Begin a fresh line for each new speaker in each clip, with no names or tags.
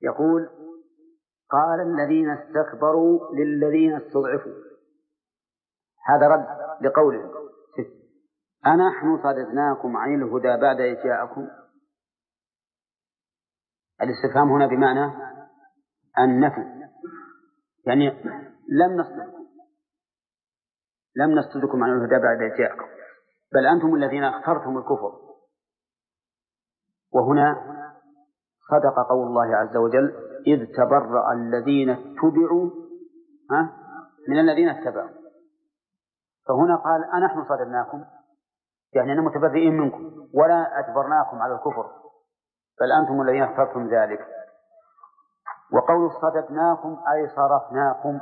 يقول قال الذين استكبروا للذين استضعفوا، هذا رد لقوله أنحن صددناكم عن الهدى بعد إذ جاءكم. الاستفهام هنا بمعنى النفي، يعني لم نصددكم عن الهدى بعد إذ جاءكم، بل أنتم الذين اخترتم الكفر. وهنا صدق قول الله عز وجل إذ تبرأ الذين اتبعوا من الذين اتبعوا. فهنا قال أنحن صددناكم، يعني أننا متبرئين منكم ولا أجبرناكم على الكفر، بل أنتم الذين اخترتم ذلك. وقول صددناكم أي صرفناكم.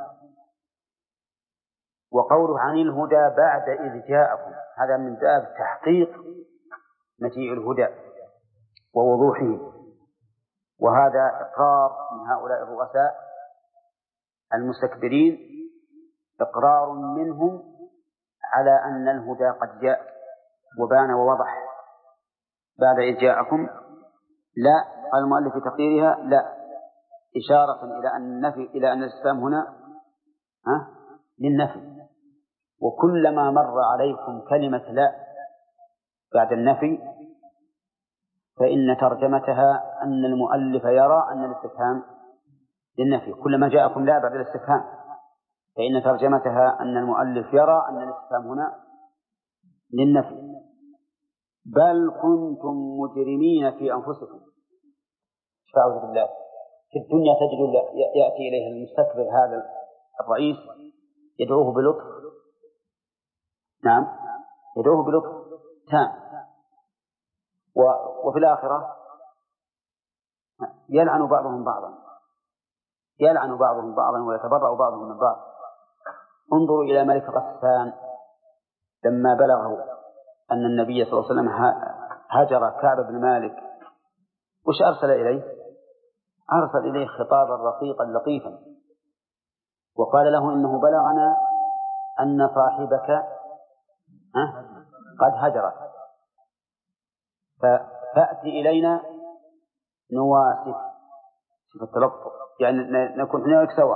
وقوله عن الهدى بعد إذ جاءكم هذا من باب تحقيق مجيء الهدى ووضوحه، وهذا إقرار من هؤلاء الرؤساء المستكبرين، إقرار منهم على أن الهدى قد جاء وبان ووضح. بعد إذ جاءكم لا، قال المؤلف في تقديرها لا، إشارة إلى أن الاستفهام هنا للنفي. وكلما مر عليكم كلمة لا بعد النفي فإن ترجمتها أن المؤلف يرى أن الاستفهام للنفي. كلما جاءكم لا بعد الاستفهام فإن ترجمتها أن المؤلف يرى أن الاستفهام هنا للنفي. بل كنتم مجرمين في أنفسكم. فأعوذ بالله، في الدنيا تجد يأتي إليه المستكبر هذا الرئيس يدعوه بلطف، نعم يدعوه بلطف تام، وفي الآخرة يلعن بعضهم بعضا ويتبرأ بعضهم من بعض. انظروا إلى ملك غسان لما بلغه أن النبي صلى الله عليه وسلم هجر كعب بن مالك، وش أرسل إليه؟ أرسل إليه خطابا رقيقا لطيفا وقال له إنه بلغنا أن صاحبك قد هجرت، فأتي إلينا نواسك في التلطف، يعني نكون هناك سوا.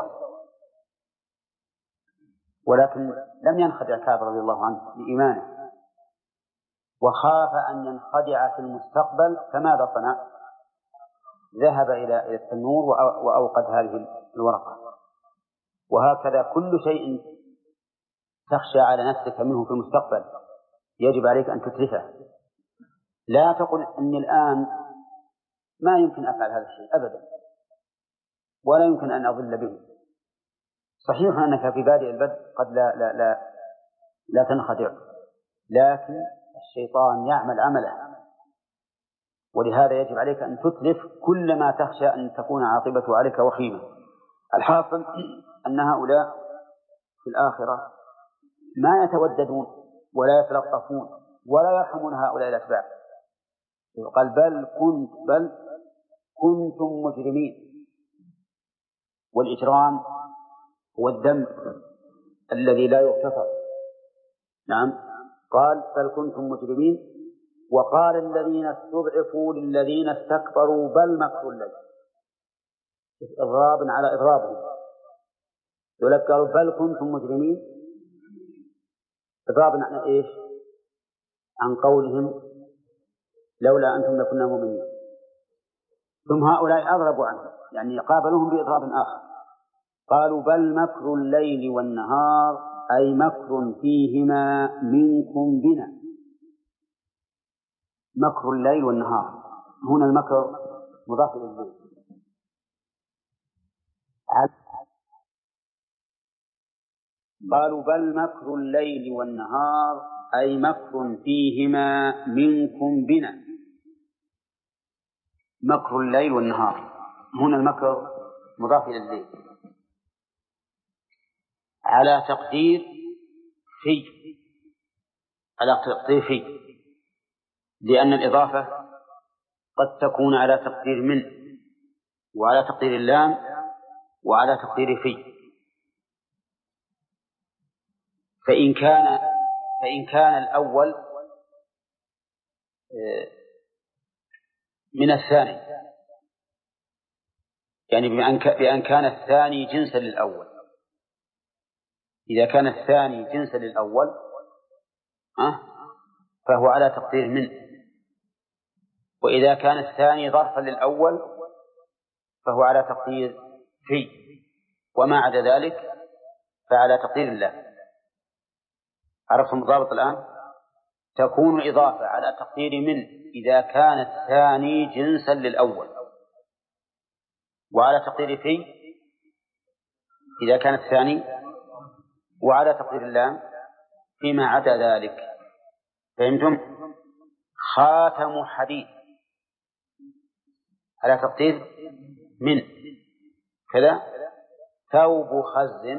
ولكن لم ينخدع كعب رضي الله عنه بإيمانه، وخاف أن ينخدع في المستقبل، فماذا صنع؟ ذهب إلى التنور وأوقد هذه الورقة. وهكذا كل شيء تخشى على نفسك منه في المستقبل يجب عليك أن تتركه. لا تقل أني الآن ما يمكن أفعل هذا الشيء أبدا، ولا يمكن أن أضل به. صحيح أنك في بادئ البدء قد لا تنخدع، لكن الشيطان يعمل عمله، ولهذا يجب عليك أن تتلف كل ما تخشى أن تكون عاقبته عليك وخيمة. الحاصل أن هؤلاء في الآخرة ما يتوددون ولا يتلطفون ولا يرحمون هؤلاء الأتباع. قال بل كنتم مجرمين. والإجرام هو الذنب الذي لا يغتفر. نعم، قال بل كنتم مجرمين. وقال الذين استضعفوا للذين استكبروا بل مكر الليل، إضراب على إضرابهم. يقولوا بل كنتم مجرمين، إضراب عن إيش؟ عن قولهم لولا أنتم لكنا مؤمنين. ثم هؤلاء أضربوا عنهم، يعني قابلوهم بإضراب آخر، قالوا بل مكر الليل والنهار أي مكر فيهما منكم بنا. مكر الليل والنهار، هنا المكر مضاف إلى الليل. قالوا بل مكر الليل والنهار أي مكر فيهما منكم بنا. مكر الليل والنهار، هنا المكر مضاف إلى الليل على تقدير في، لأن الإضافة قد تكون على تقدير من، وعلى تقدير اللام، وعلى تقدير في. فإن كان الأول من الثاني يعني بأن كان الثاني جنسا للأول. إذا كان الثاني جنسا للأول فهو على تقدير من، وإذا كان الثاني ظرفا للأول فهو على تقدير في، وما عدا ذلك فعلى تقدير الله. عرفتم الضابط الآن؟ تكون الإضافة على تقدير من إذا كان الثاني جنسا للأول، وعلى تقدير في إذا كان الثاني، وعلى تقدير الله فيما عدا ذلك. فهمتم؟ خاتم حديد على تقدير من كذا، ثوب خز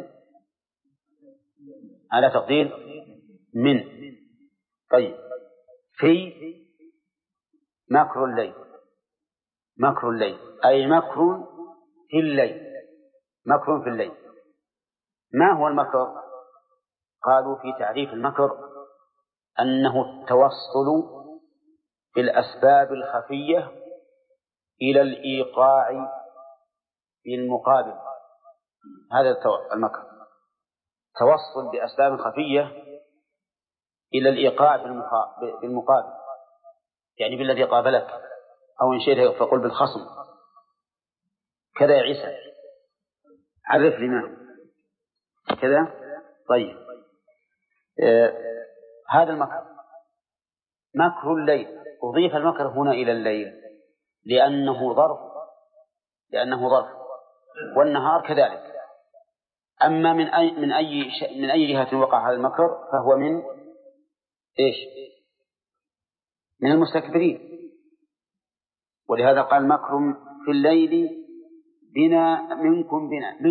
على تقدير من. طيب، في مكر الليل، مكر الليل أي مكر في الليل، مكر في الليل. ما هو المكر؟ قالوا في تعريف المكر أنه التوصل بالأسباب الخفية إلى الإيقاع في المقابل. هذا المكر، توصل بأسباب خفية إلى الإيقاع بالمقابل، يعني بالذي قابلك، أو إن شئت فقل بالخصم. كذا يا عيسى، عرف لنا كذا. طيب، هذا المكر مكر الليل. أضيف المكر هنا إلى الليل لأنه ظرف، والنهار كذلك. أما من أي جهة وقع هذا المكر فهو من إيش؟ من المستكبرين. ولهذا قال مكر في الليل بنا منكم،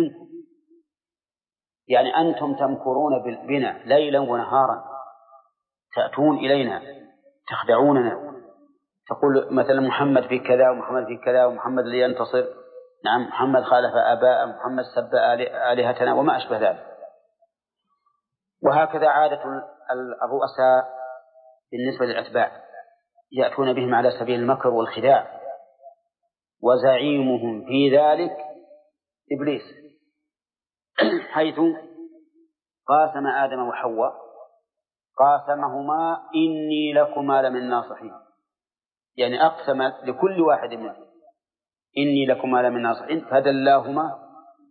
يعني أنتم تمكرون بنا ليلا ونهارا، تأتون إلينا تخدعوننا، تقول مثلا محمد في كذا ومحمد في كذا ومحمد لينتصر، نعم محمد خالف آباء، محمد سب آلهتنا وما أشبه ذلك. وهكذا عادة الرؤساء بالنسبة للأتباع، يأتون بهم على سبيل المكر والخداع، وزعيمهم في ذلك إبليس، حيث قاسم آدم وحواء، قاسمهما إني لكما لمن الناصحين، يعني أقسم لكل واحد منهم إني لكما لمن الناصحين، فدلاهما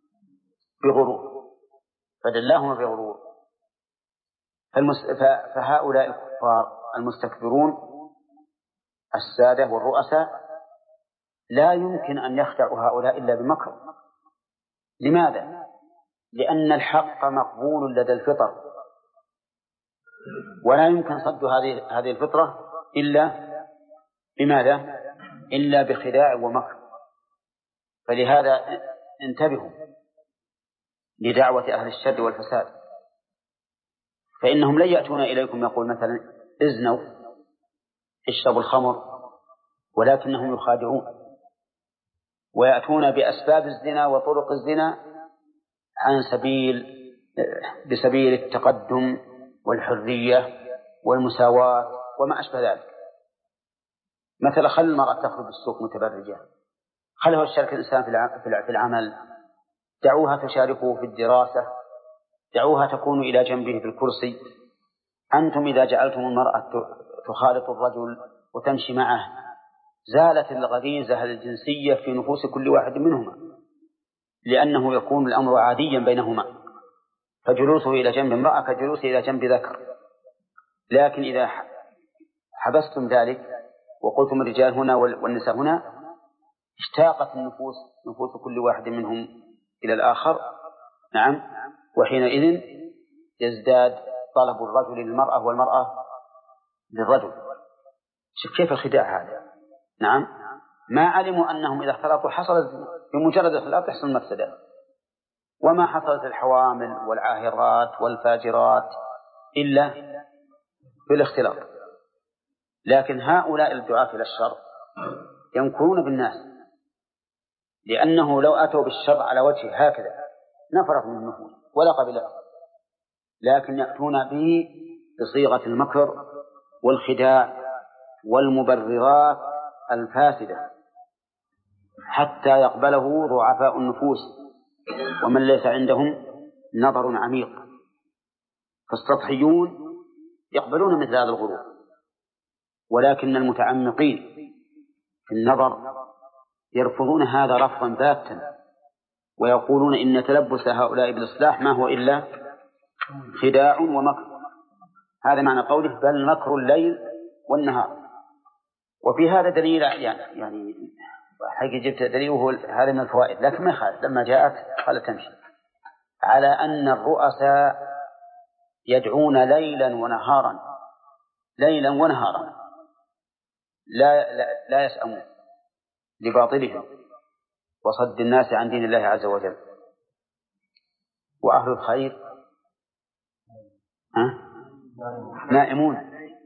بغرور. فهؤلاء الكفار المستكبرون السادة والرؤساء لا يمكن أن يخدعوا هؤلاء إلا بمكر. لماذا؟ لأن الحق مقبول لدى الفطر، ولا يمكن صد هذه الفطرة إلا بماذا؟ إلا بخداع ومكر. فلهذا انتبهوا لدعوة أهل الشر والفساد، فإنهم لن يأتون إليكم يقول مثلا ازنوا اشربوا الخمر، ولكنهم يخادعون ويأتون بأسباب الزنا وطرق الزنا بسبيل التقدم والحرية والمساواة وما أشبه ذلك. مثلا خل المرأة تخرج بالسوق متبرجة، خلها يشارك الإنسان في العمل، دعوها تشاركه في الدراسة، دعوها تكون إلى جنبه في الكرسي. أنتم إذا جعلتم المرأة تخالط الرجل وتمشي معه زالت الغريزة الجنسية في نفوس كل واحد منهما، لأنه يكون الأمر عاديا بينهما، فجلوسه إلى جنب امرأة كجلوسه إلى جنب ذكر. لكن إذا حبستم ذلك وقلتم الرجال هنا والنساء هنا، اشتاقت نفوس كل واحد منهم إلى الآخر، نعم، وحينئذ يزداد طلب الرجل للمرأة والمرأة للرجل. شوف كيف الخداع هذا. نعم، ما علموا أنهم إذا اختلطوا حصلت بمجرد الاختلاط تحصل مفسدة، وما حصلت الحوامل والعاهرات والفاجرات إلا بالاختلاط. لكن هؤلاء الدعاة إلى الشر يمكرون بالناس، لأنه لو أتوا بالشر على وجه هكذا نفرت من النفوس ولا قبلت، لكن يأتون به بصيغة المكر والخداع والمبررات الفاسدة. حتى يقبله ضعفاء النفوس ومن ليس عندهم نظر عميق. فالسطحيون يقبلون مثل هذا الغرور، ولكن المتعمقين في النظر يرفضون هذا رفضا باتا، ويقولون إن تلبس هؤلاء بالإصلاح ما هو إلا خداع ومكر. هذا معنى قوله بل مكر الليل والنهار. وفي هذا دليل يعني حقيقة جبت دليل وهو هذا من الفوائد، لكن ما خالف لما جاءت قال تمشي على أن الرؤساء يدعون ليلا ونهارا لا يسأمون لباطلهم وصد الناس عن دين الله عز وجل. وأهل الخير نائمون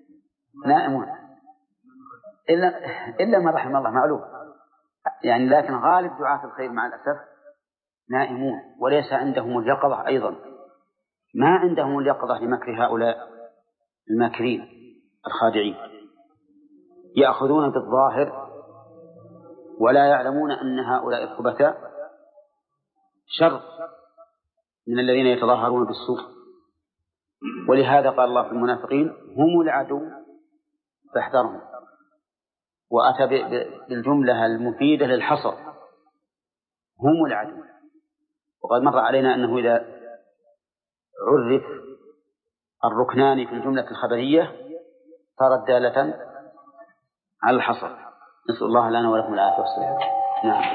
إلا من رحم الله، معلوم يعني، لكن غالب دعاة الخير مع الأسف نائمون وليس عندهم اليقظة. أيضا ما عندهم اليقظة لمكر هؤلاء الماكرين الخادعين، يأخذون بالظاهر ولا يعلمون أن هؤلاء الخبثاء شر من الذين يتظاهرون بالسوء. ولهذا قال الله في المنافقين هم العدو فاحذرهم، وأتى بالجملة المفيدة للحصر هم العدو. وقد مر علينا أنه إذا عرف الركنان في الجملة الخبرية صارت دالة على الحصر. نسأل الله لنا ولكم العافية والسلام. نعم.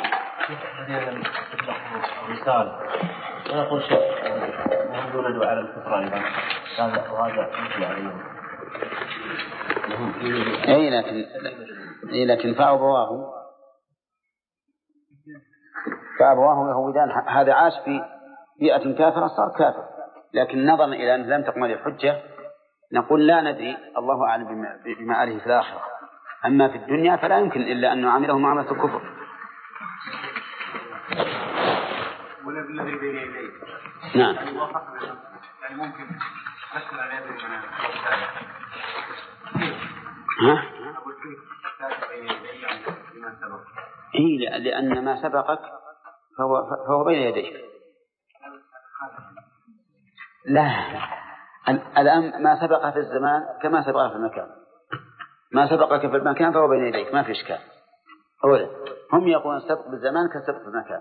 رسالة ونقول شيء نحن ولد على الكفر أيضا وهذا مثل عليهم.
لكن فأبواه يهودان. هذا عاش في بيئة كافرة صار كافر، لكن نظرا إلى أن لم تكمل الحجة نقول لا ندري، الله أعلم بمآله في الآخرة. أما في الدنيا فلا يمكن إلا أن نعامله معاملة الكفر.
ولا بالذي بين يديه.
نعم.
يعني ممكن نسأل عن هذه المنام.
لأن ما سبقك فهو بين يديك. لا، الآن ما سبق في الزمان كما سبق في المكان. ما سبقك في المكان فهو بين يديك، ما في إشكال. أولا هم يقولون السبق بالزمان كالسبق في المكان.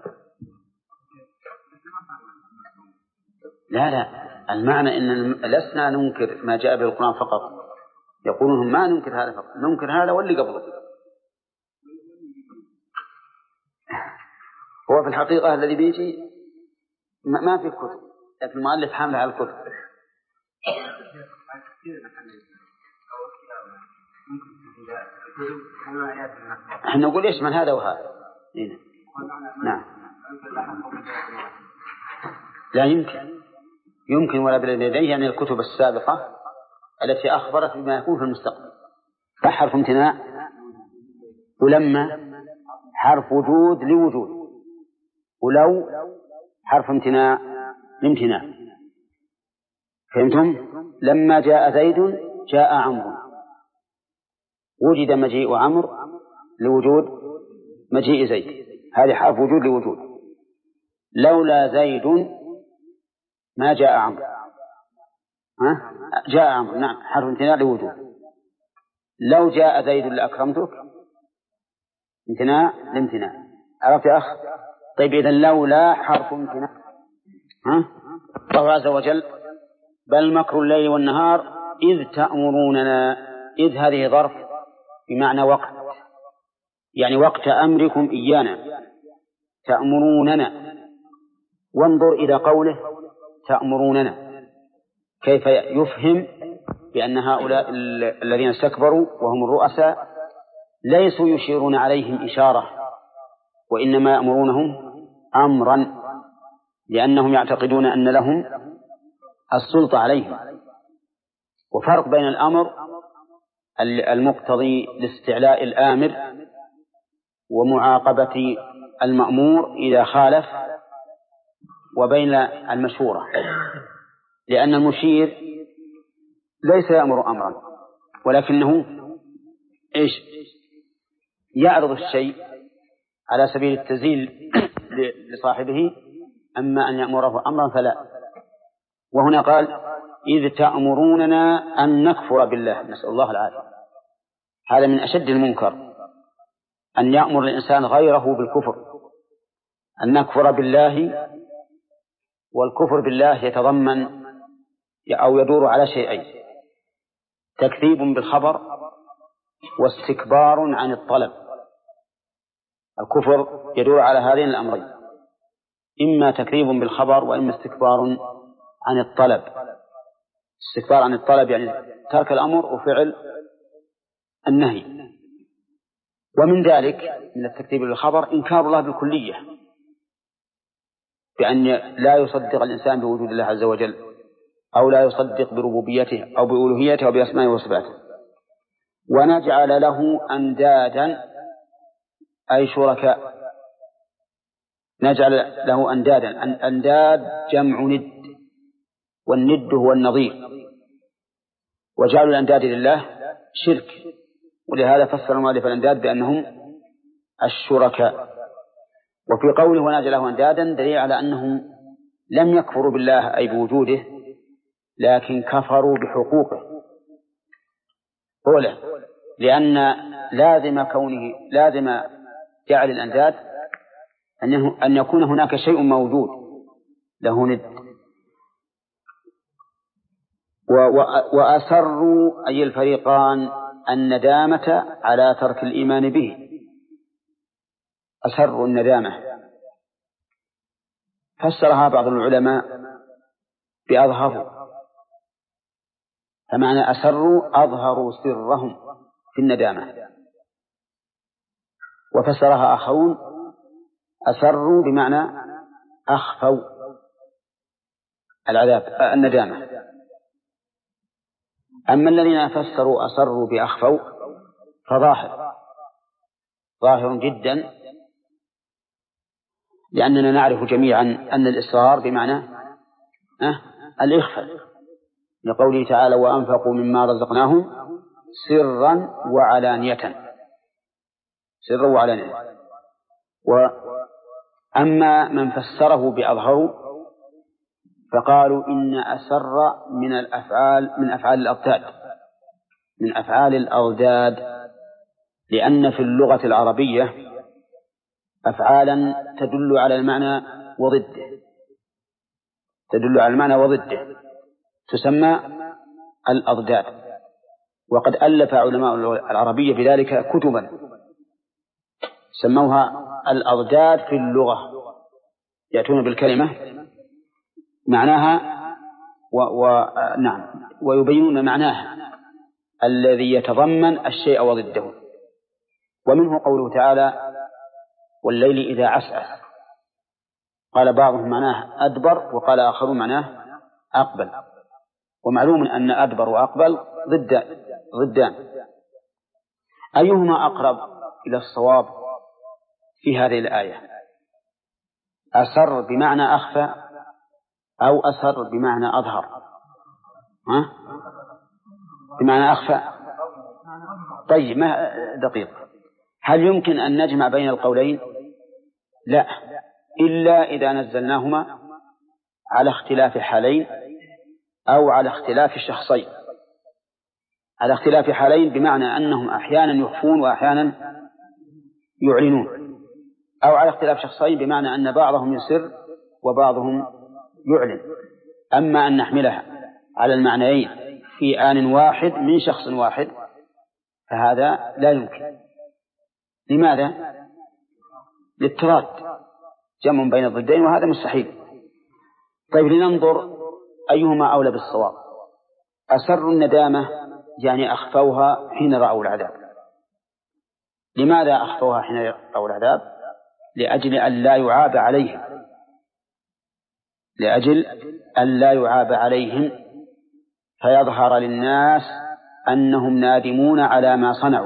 لا، المعنى إن لسنا ننكر ما جاء به القرآن فقط، يقولون ما ننكر هذا فقط، ننكر هذا واللي قبله. هو في الحقيقة الذي بيجي ما في كتب، لكن المؤلف حامل على الكتب. احنا نقول يشمل هذا وهذا. نعم. لا يمكن ولا بين يديه، يعني الكتب السابقة التي أخبرت بما يكون في المستقبل. فحرف امتناع، ولما حرف وجود لوجود، ولو حرف امتناع لامتناع. فهمتم؟ لما جاء زيد جاء عمرو، وجد مجيء عمرو لوجود مجيء زيد، هذه حرف وجود لوجود. لولا زيد ما جاء عمرو. جاء عمرو، نعم، حرف امتناع لوجود. لو جاء زيد لأكرمتك، امتناع لامتناع. عرفت يا أخ؟ طيب إذن لولا حرف امتناع. الله عز وجل بل مكر الليل والنهار إذ تأمروننا. إذ هذه ظرف بمعنى وقت، يعني وقت أمركم إيانا تأمروننا. وانظر إلى قوله تأمروننا كيف يفهم بأن هؤلاء الذين استكبروا وهم الرؤساء ليسوا يشيرون عليهم إشارة، وإنما يأمرونهم أمرا، لأنهم يعتقدون أن لهم السلطة عليهم. وفرق بين الأمر المقتضي لاستعلاء الآمر ومعاقبة المأمور إذا خالف، وبين المشورة، لأن المشير ليس يأمر أمرا ولكنه يعرض الشيء على سبيل التزيل لصاحبه، أما أن يأمره أمرا فلا. وهنا قال إذ تأمروننا أن نكفر بالله، نسأل الله العافية. هذا من أشد المنكر، أن يأمر الإنسان غيره بالكفر، أن نكفر بالله. والكفر بالله يتضمن أو يدور على شيئين: تكذيب بالخبر واستكبار عن الطلب. الكفر يدور على هذين الأمرين، إما تكذيب بالخبر وإما استكبار عن الطلب. استكبار عن الطلب يعني ترك الأمر وفعل النهي. ومن ذلك من التكذيب بالخبر إنكار الله بالكلية، بأن لا يصدق الإنسان بوجود الله عز وجل، أو لا يصدق بربوبيته أو بألوهيته أو بأسمائه وصفاته. ونجعل له أندادا أي شركاء، نجعل له أندادا. أنداد جمع ند، والند هو النظير. وجعلوا الأنداد لله شرك، ولهذا فسر المؤلف الأنداد بأنهم الشركاء. وفي قوله ونجعل له أندادا دليل على أنهم لم يكفروا بالله أي بوجوده، لكن كفروا بحقوقه أولا، لأن لازم جعل الأنداد أن يكون هناك شيء موجود له ند. وأسروا أي الفريقان الندامة على ترك الإيمان به، أسروا الندامة. فسرها بعض العلماء بأظهروا، فمعنى أسروا أظهروا سرهم في الندامة. وفسرها آخرون أسروا بمعنى أخفوا الندامة. أما الذين فسروا أسروا بأخفوا ظاهر جدا، لأننا نعرف جميعا أن الإصرار بمعنى الإخفاء، لقوله تعالى وأنفقوا مما رزقناهم سرا وعلانية. وأما من فسره بأظهروا فقالوا إن أسر من أفعال الأضداد، لأن في اللغة العربية أفعالا تدل على المعنى وضده تسمى الأضداد. وقد ألف علماء العربية بذلك كتبا سموها الأضداد في اللغة، يأتون بالكلمة معناها ويبينون معناها الذي يتضمن الشيء وضده. ومنه قوله تعالى والليل إذا عسعس، قال بعضهم معناه أدبر وقال آخرون معناه أقبل. ومعلوم أن أدبر وأقبل ضدان. أيهما أقرب إلى الصواب في هذه الآية؟ أسر بمعنى أخفى أو أسر بمعنى أظهر؟ بمعنى أخفى. طيب، ما دقيق، هل يمكن أن نجمع بين القولين؟ لا، إلا إذا نزلناهما على اختلاف حالين أو على اختلاف شخصين. على اختلاف حالين بمعنى أنهم أحيانا يخفون وأحيانا يعلنون، أو على اختلاف شخصين بمعنى أن بعضهم يسر وبعضهم يعلن. أما أن نحملها على المعنيين في آن واحد من شخص واحد فهذا لا يمكن. لماذا؟ للاضطراد، جمع بين الضدين، وهذا مستحيل. طيب، لننظر أيهما أولى بالصواب. أسروا الندامة يعني أخفوها حين رأوا العذاب. لماذا أخفوها حين رأوا العذاب؟ لأجل أن لا يعاب عليهم فيظهر للناس أنهم نادمون على ما صنعوا.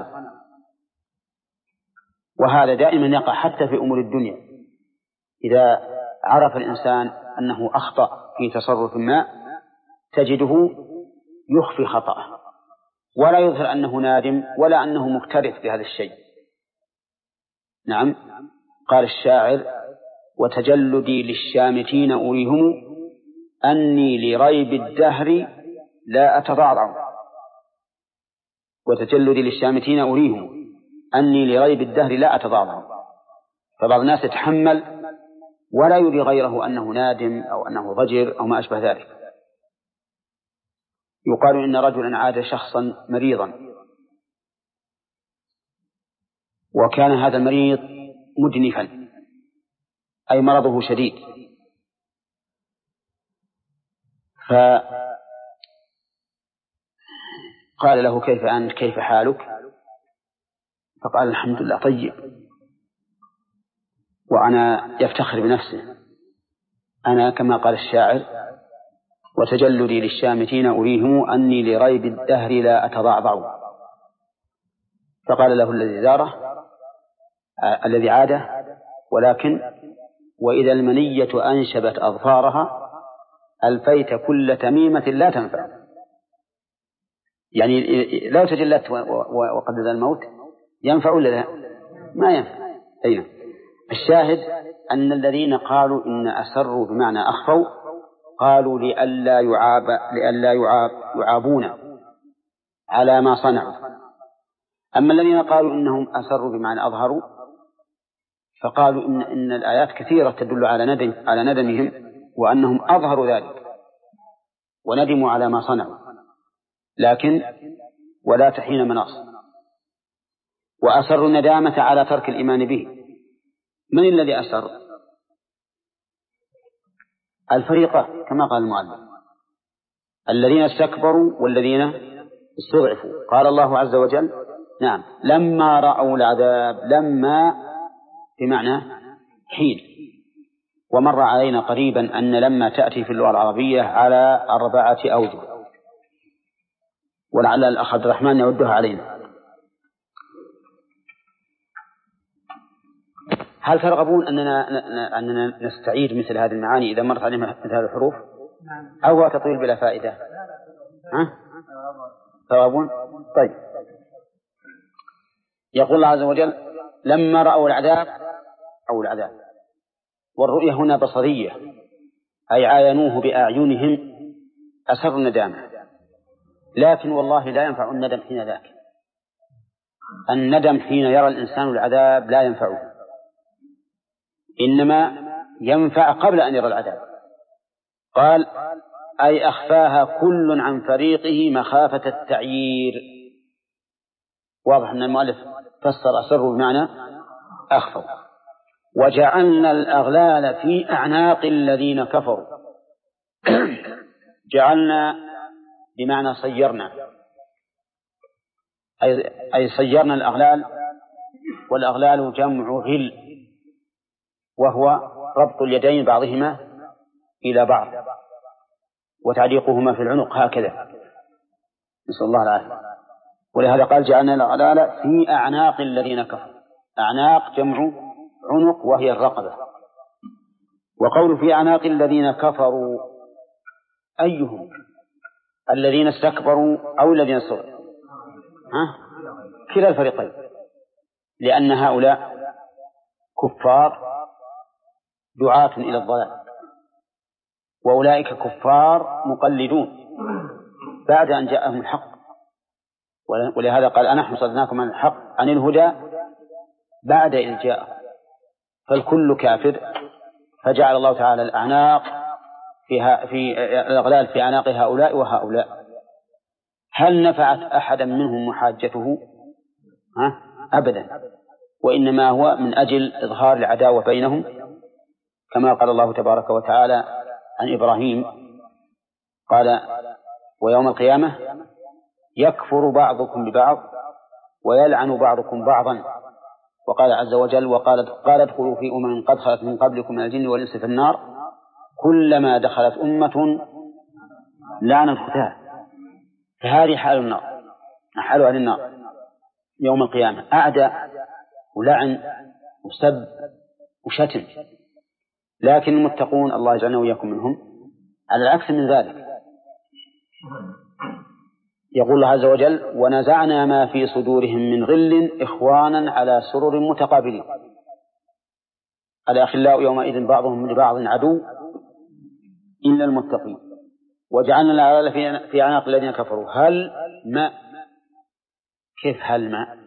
وهذا دائما يقع حتى في أمور الدنيا. إذا عرف الإنسان أنه أخطأ في تصرف ما تجده يخفي خطأه ولا يظهر أنه نادم ولا أنه مكترث بهذا الشيء. نعم، قال الشاعر: وتجلدي للشامتين أريهم أني لريب الدهر لا أتضعضع. وتجلدي للشامتين أريهم أني لريب الدهر لا أتضعضع. فبعض الناس يتحمل ولا يري غيره أنه نادم أو أنه ضجر أو ما أشبه ذلك. يقال إن رجلا عاد شخصا مريضا، وكان هذا المريض مدنفا، أي مرضه شديد، فقال له: كيف أنت؟ كيف حالك؟ فقال: الحمد لله طيب. وأنا يفتخر بنفسه: أنا كما قال الشاعر: وتجلدي للشامتين أريهم أني لريب الدهر لا أتضعضع. فقال له الذي زاره الذي عاده: ولكن وإذا المنية أنشبت أظفارها ألفيت كل تميمة لا تنفع. يعني لو تجلدت وقد ذا الموت ينفع ولا لا؟ ما ينفع. أيوه. الشاهد أن الذين قالوا إن أسروا بمعنى أخفوا قالوا لئلا يعابون على ما صنعوا. أما الذين قالوا إنهم أسروا بمعنى أظهروا فقالوا إن الآيات كثيرة تدل على ندمهم وأنهم أظهروا ذلك وندموا على ما صنعوا، لكن ولا تحين مناص. وأسروا الندامة على ترك الإيمان به. من الذي أسر؟ الفريقان كما قال المؤلف: الذين استكبروا والذين استضعفوا. قال الله عز وجل: نعم، لما رأوا العذاب. لما بمعنى حين. ومر علينا قريبا أن لما تأتي في اللغة العربية على 4 أوجه، ولعل الأخ عبد الرحمن يودها علينا. هل ترغبون أننا نستعيد مثل هذه المعاني إذا مرت علينا مثل هذه الحروف، أو تطويل بلا فائدة؟ ترغبون؟ طيب. يقول الله عز وجل: لما رأوا العذاب أو العذاب. والرؤية هنا بصرية، أي عاينوه بأعينهم، أسروا الندامة. لكن والله لا ينفع الندم حين ذاك. الندم حين يرى الإنسان العذاب لا ينفعه، إنما ينفع قبل أن يرى العذاب. قال: أي أخفاها كل عن فريقه مخافة التعيير. واضح أن المؤلف فسر أسروا بمعنى أخفوا. وجعلنا الأغلال في أعناق الذين كفروا. جعلنا بمعنى صيرنا، أي صيرنا الأغلال. والأغلال جمع غل، وهو ربط اليدين بعضهما إلى بعض وتعليقهما في العنق هكذا، نسأل الله العافية. ولهذا قال: جعلنا الأغلال في أعناق الذين كفروا. أعناق جمع عنق وهي الرقبة. وقول في أعناق الذين كفروا، أيهم؟ الذين استكبروا أو الذين استضعفوا؟ كلا الفريقين، لأن هؤلاء كفار دعاة إلى الضلال، وأولئك كفار مقلدون بعد أن جاءهم الحق. ولهذا قال: أنحن صدناكم عن الحق عن الهدى بعد إذ جاء. فالكل كافر. فجعل الله تعالى الأعناق في الأغلال في أعناق هؤلاء وهؤلاء. هل نفعت أحدا منهم محاجته؟ أبدا. وإنما هو من أجل إظهار العداوة بينهم، كما قال الله تبارك وتعالى عن إبراهيم: قال: ويوم القيامة يكفر بعضكم ببعض ويلعن بعضكم بعضا. وقال عز وجل: قال ادخلوا في أمم قد خلت من قبلكم من الجن والإنس في النار كلما دخلت أمة لعن أختها. فهذه حال النار، حال أهل النار يوم القيامة: أعداء ولعن وسب وشتم. لكن المتقون الله يجعلنا وإياكم منهم على العكس من ذلك. يقول الله عز وجل: ونزعنا ما في صدورهم من غل إخوانا على سرر متقابلين. الأخلاء يومئذ بعضهم لبعض عدو إلا المتقين وجعلنا الأغلال في أعناق الذين كفروا هل ما. كيف هل ما؟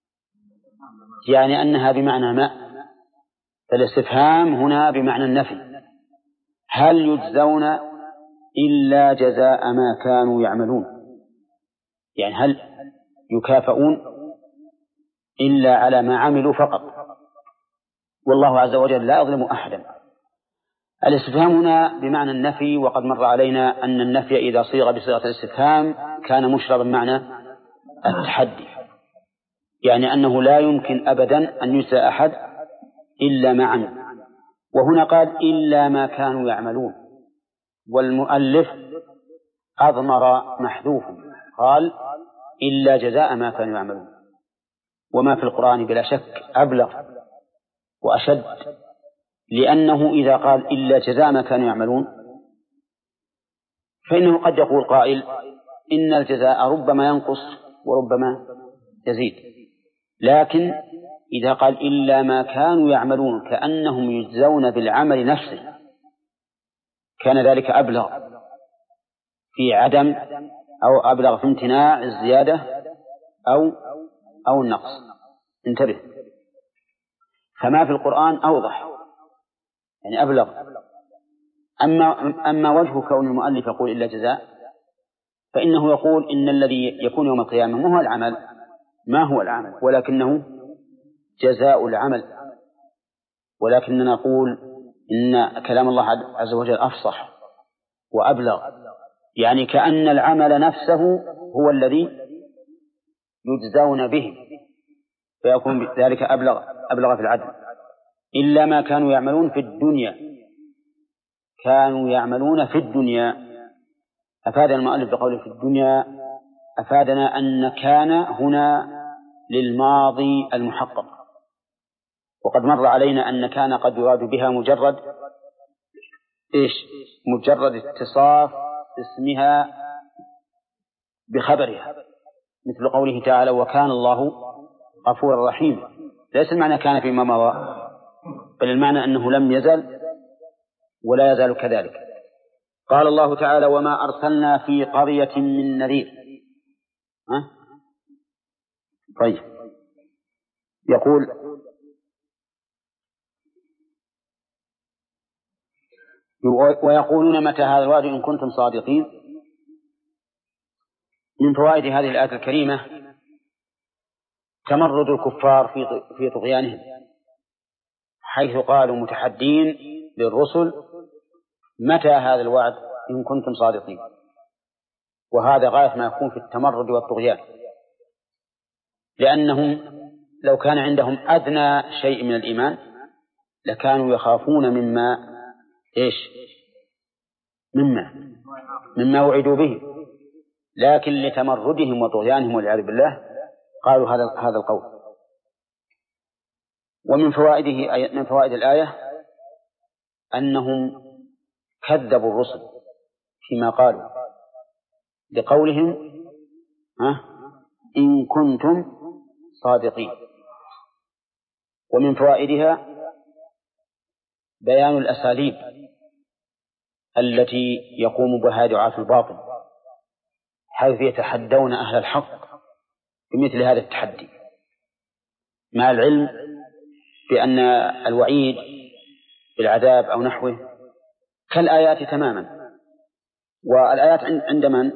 يعني أنها بمعنى ما، فالاستفهام هنا بمعنى النفي. هل يجزون إلا جزاء ما كانوا يعملون، يعني هل يكافئون إلا على ما عملوا فقط، والله عز وجل لا يظلم أحدا. الاستفهام هنا بمعنى النفي، وقد مر علينا أن النفي إذا صيغ بصيغة الاستفهام كان مشربا معنى التحدي، يعني أنه لا يمكن أبدا أن يجزى أحد إلا ما عمل. وهنا قال إلا ما كانوا يعملون، والمؤلف أضمر محذوف قال إلا جزاء ما كانوا يعملون، وما في القرآن بلا شك أبلغ وأشد، لأنه إذا قال إلا جزاء ما كانوا يعملون فإنه قد يقول قائل إن الجزاء ربما ينقص وربما يزيد، لكن إذا قال إلا ما كانوا يعملون كأنهم يجزون بالعمل نفسه كان ذلك أبلغ في عدم أو أبلغ في امتناع الزيادة أو النقص. انتبه، فما في القرآن أوضح يعني أبلغ. أما وجه كون المؤلف يقول إلا جزاء فإنه يقول إن الذي يكون يوم القيامة ما هو العمل ولكنه جزاء العمل، ولكننا نقول إن كلام الله عز وجل أفصح وأبلغ، يعني كأن العمل نفسه هو الذي يجزون به، فيكون ذلك أبلغ في العدل. إلا ما كانوا يعملون في الدنيا، كانوا يعملون في الدنيا. أفاد المؤلف بقوله في الدنيا أفادنا أن كان هنا للماضي المحقق، وقد مر علينا أن كان قد يراد بها مجرد اتصاف اسمها بخبرها، مثل قوله تعالى وكان الله غفورا رحيما. ليس المعنى كان فيما مضى، بل المعنى أنه لم يزل ولا يزال كذلك. قال الله تعالى وما أرسلنا في قرية من نذير. طيب، يقول ويقولون متى هذا الوعد إن كنتم صادقين. من فوائد هذه الآية الكريمة تمرد الكفار في طغيانهم، حيث قالوا متحدين للرسل متى هذا الوعد إن كنتم صادقين، وهذا غاية ما يكون في التمرد والطغيان، لأنهم لو كان عندهم أدنى شيء من الإيمان لكانوا يخافون مما وعدوا به، لكن لتمردهم وطغيانهم والعياذ بالله قالوا هذا القول. ومن فوائد الآية أنهم كذبوا الرسل فيما قالوا لقولهم إن كنتم صادقين. ومن فوائدها بيان الأساليب التي يقوم بها دعاة الباطل، حيث يتحدون أهل الحق بمثل هذا التحدي، مع العلم بأن الوعيد بالعذاب أو نحوه كالآيات تماما. والآيات عند من؟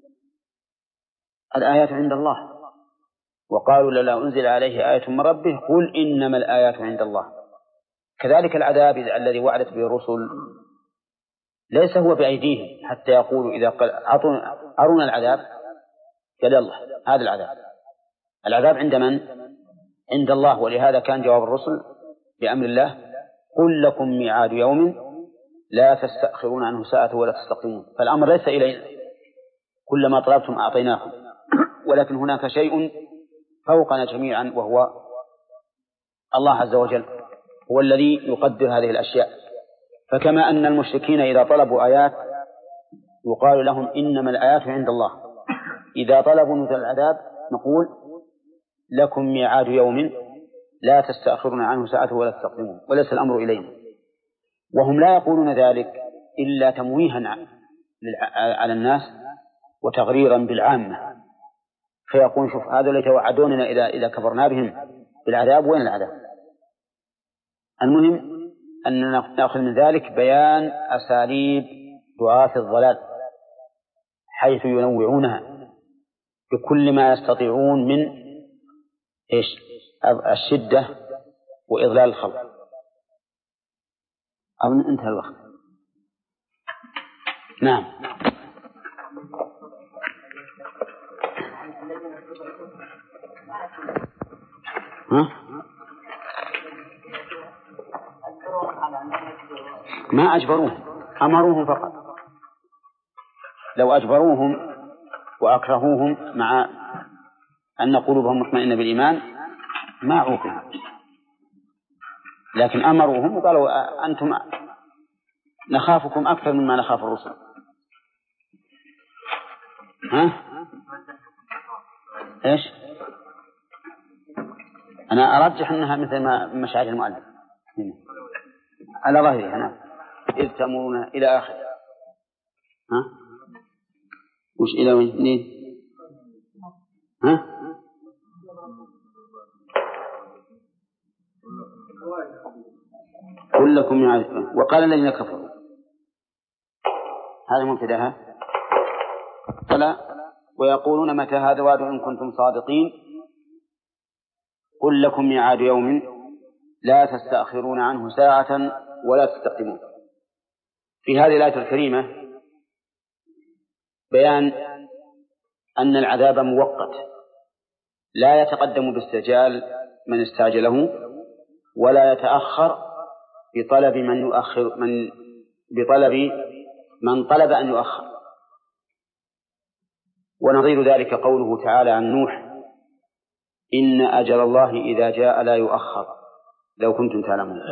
الآيات عند الله، وقالوا لولا أنزل عليه آية من ربه قل إنما الآيات عند الله. كذلك العذاب الذي وعدت به الرسل ليس هو بأيديهم حتى يقولوا إذا قال أرونا العذاب قال الله هذا العذاب عند من؟ عند الله. ولهذا كان جواب الرسل بأمر الله قل لكم ميعاد يوم لا تستأخرون عنه ساعة ولا تستقدمون. فالأمر ليس إلينا، كلما طلبتم أعطيناكم، ولكن هناك شيء فوقنا جميعا وهو الله عز وجل، هو الذي يقدر هذه الأشياء. فكما أن المشركين إذا طلبوا آيات يقال لهم إنما الآيات عند الله، إذا طلبوا نزول العذاب نقول لكم ميعاد يوم لا تستأخرون عنه ساعة ولا تستقدمون وليس الأمر إلينا. وهم لا يقولون ذلك إلا تمويها على الناس وتغريرا بالعامة، فيقول شوف هذا اللي يتوعدوننا إذا كفرنا بهم بالعذاب، وين العذاب؟ المهم أن نأخذ من ذلك بيان أساليب دعاة الضلال حيث ينوعونها بكل ما يستطيعون من الشدة وإضلال الخلق. أظن انتهى الوقت. نعم. ما أجبروهم، أمروهم فقط. لو أجبروهم وأكرهوهم مع أن قلوبهم مطمئنة بالإيمان ما عوقبوا، لكن أمروهم وقالوا أنتم نخافكم أكثر مما نخاف الرسل. إيش؟ أنا أرجح أنها مثل ما مشاعر المؤلف على ظهرها هنا إذ تأمرون إلى آخر. وش إلى وين؟ كلكم يعرفون. وقال الذين كفروا، هذا مبتدأها. فلا ويقولون متى هذا الوعد إن كنتم صادقين قل لكم ميعاد يوم لا تستأخرون عنه ساعة ولا تستقدمون. في هذه الآية الكريمة بيان أن العذاب مؤقت لا يتقدم باستعجال من استعجله ولا يتأخر بطلب من طلب أن يؤخر. ونظير ذلك قوله تعالى عن نوح إن أجل الله إذا جاء لا يؤخر لو كنتم تعلمون.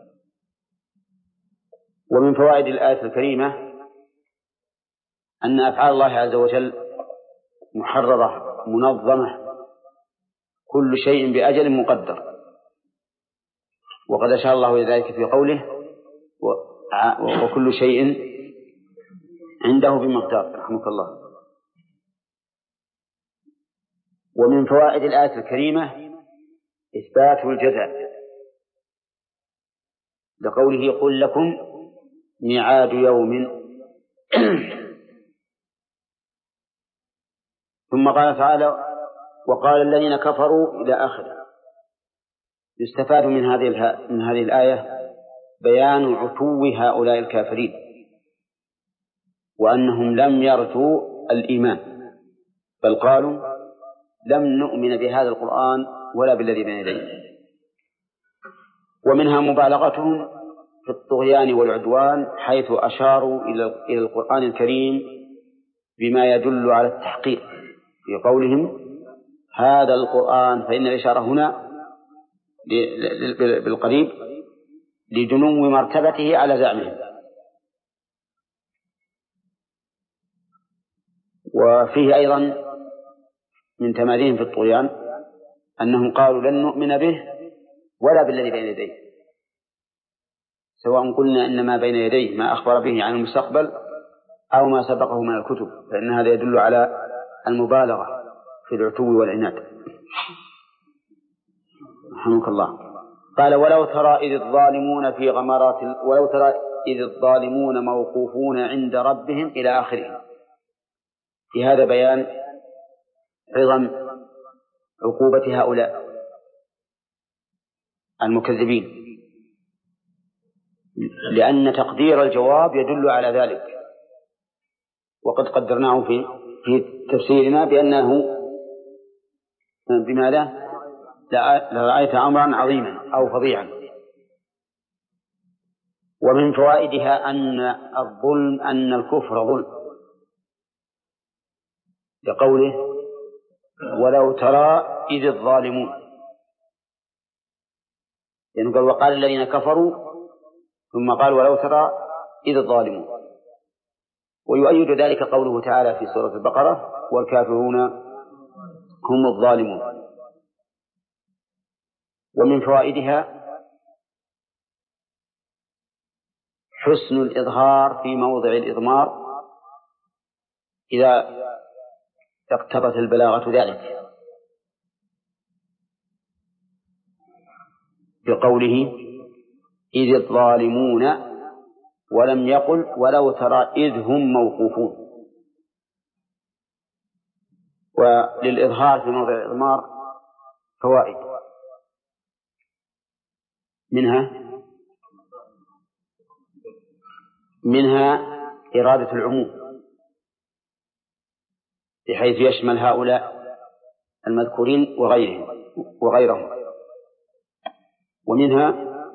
ومن فوائد الآية الكريمة أن أفعال الله عز وجل محررة منظمة كل شيء بأجل مقدر، وقد أشار الله إلى ذلك في قوله وكل شيء عنده بمقدار. رحمك الله. ومن فوائد الآية الكريمة إثبات الجزاء لقوله قل لكم ميعاد يوم. ثم قال تعالى وقال الذين كفروا إلى آخره. يستفاد من هذه الآية بيان عتو هؤلاء الكافرين وأنهم لم يرجوا الإيمان، بل قالوا لم نؤمن بهذا القرآن ولا بالذي بين يديه. ومنها مبالغتهم في الطغيان والعدوان حيث أشاروا إلى القرآن الكريم بما يدل على التحقيق في قولهم هذا القرآن، فإن الإشارة هنا بالقريب لدنو مرتبته على زعمهم. وفيه أيضا من تمارين في الطغيان أنهم قالوا لن نؤمن به ولا بالذي بين يديه، سواء قلنا إن ما بين يديه ما أخبر به عن المستقبل أو ما سبقه من الكتب، فإن هذا يدل على المبالغة في العتو والعناد. رحمك الله. قال ولو ترى إذ الظالمون في غمرات ولو ترى إذ الظالمون موقوفون عند ربهم إلى آخره. في هذا بيان عظم عقوبة هؤلاء المكذبين، لأن تقدير الجواب يدل على ذلك، وقد قدرناه في تفسيرنا بأنه بماذا لرأيت أمرا عظيما أو فظيعا. ومن فوائدها أن الكفر ظلم، لقوله ولو ترى إذ الظالمون، يعني قال وقال الذين كفروا ثم قال ولو ترى إذ الظالمون. ويؤيد ذلك قوله تعالى في سورة البقرة والكافرون هم الظالمون. ومن فوائدها حسن الإظهار في موضع الإضمار إذا اقتضت البلاغة ذلك، بقوله إذ الظالمون، ولم يقل ولو ترى إذ هم موقوفون. وللإظهار في موضع الإضمار فوائد، منها إرادة العموم بحيث يشمل هؤلاء المذكورين وغيرهم. ومنها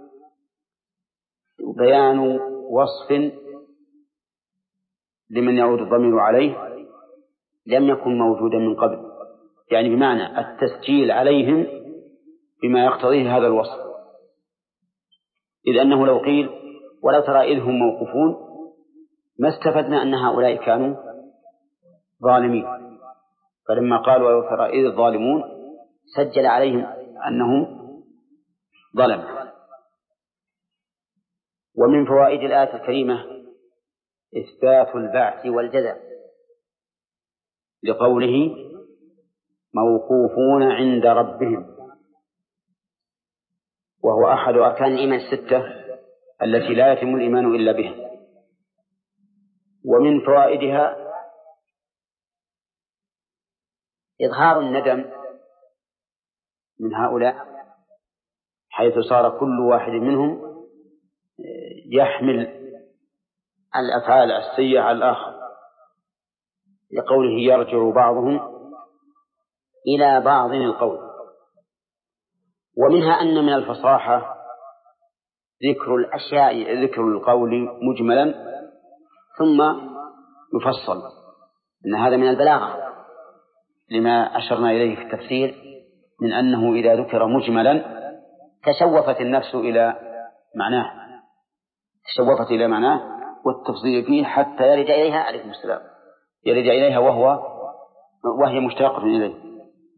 بيان وصف لمن يعود الضمير عليه لم يكن موجودا من قبل، يعني بمعنى التسجيل عليهم بما يقتضيه هذا الوصف، إذ أنه لو قيل ولو ترى إذ هم موقوفون ما استفدنا أن هؤلاء كانوا ظالمين، فلما قالوا ولو ترى إذ الظالمون سجل عليهم أنهم ظلموا. ومن فوائد الآية الكريمة إثبات البعث والجزاء، لقوله موقوفون عند ربهم، وهو أحد أركان الإيمان الستة التي لا يتم الإيمان إلا بها. ومن فوائدها إظهار الندم من هؤلاء، حيث صار كل واحد منهم يحمل الأفعال السيئة على الآخر، لقوله يرجع بعضهم إلى بعض القول. ومنها أن من الفصاحة ذكر القول مجملا ثم يفصل، إن هذا من البلاغة لما أشرنا إليه في التفسير من أنه إذا ذكر مجملا تشوفت النفس إلى معناه والتفصيل فيه حتى يرجع إليها عليكم السلام يرجع إليها وهي مشتاقة إليه.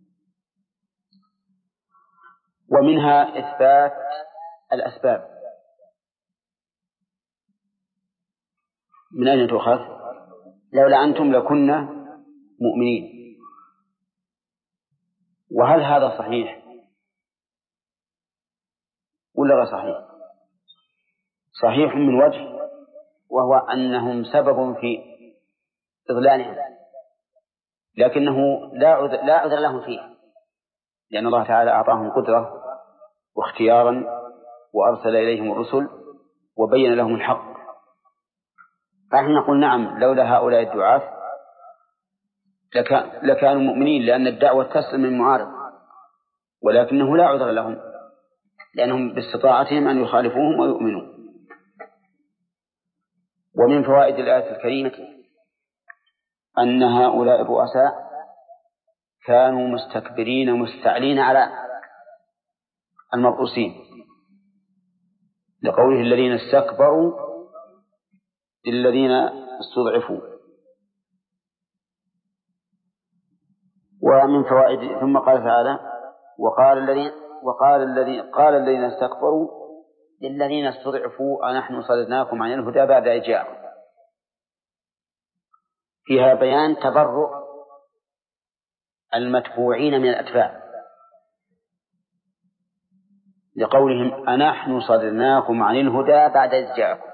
ومنها إثبات الأسباب. من أين تؤخذ؟ لولا أنتم لكنا مؤمنين. وهل هذا صحيح ولا غير صحيح؟ صحيح من وجه، وهو أنهم سبب في إضلالهم، لكنه لا عذر لهم فيه، لأن الله تعالى أعطاهم قدرة واختيارا وأرسل إليهم الرسل وبين لهم الحق. فنحن نقول نعم، لولا هؤلاء الدعاة لكانوا مؤمنين، لأن الدعوة تسلم من معارض، ولكنه لا عذر لهم لأنهم باستطاعتهم أن يخالفوهم ويؤمنوا. ومن فوائد الآية الكريمة أن هؤلاء الرؤساء كانوا مستكبرين مستعلين على المرؤوسين، لقوله الذين استكبروا للذين استضعفوا. ومن فوائد ثم قال تعالى قال الذين استكبروا للذين استضعفوا أنحن صددناكم عن الهدى بعد إذ جاءكم. فيها بيان تبرؤ المتبوعين من الأتباع، لقولهم أنحن صددناكم عن الهدى بعد إذ جاءكم.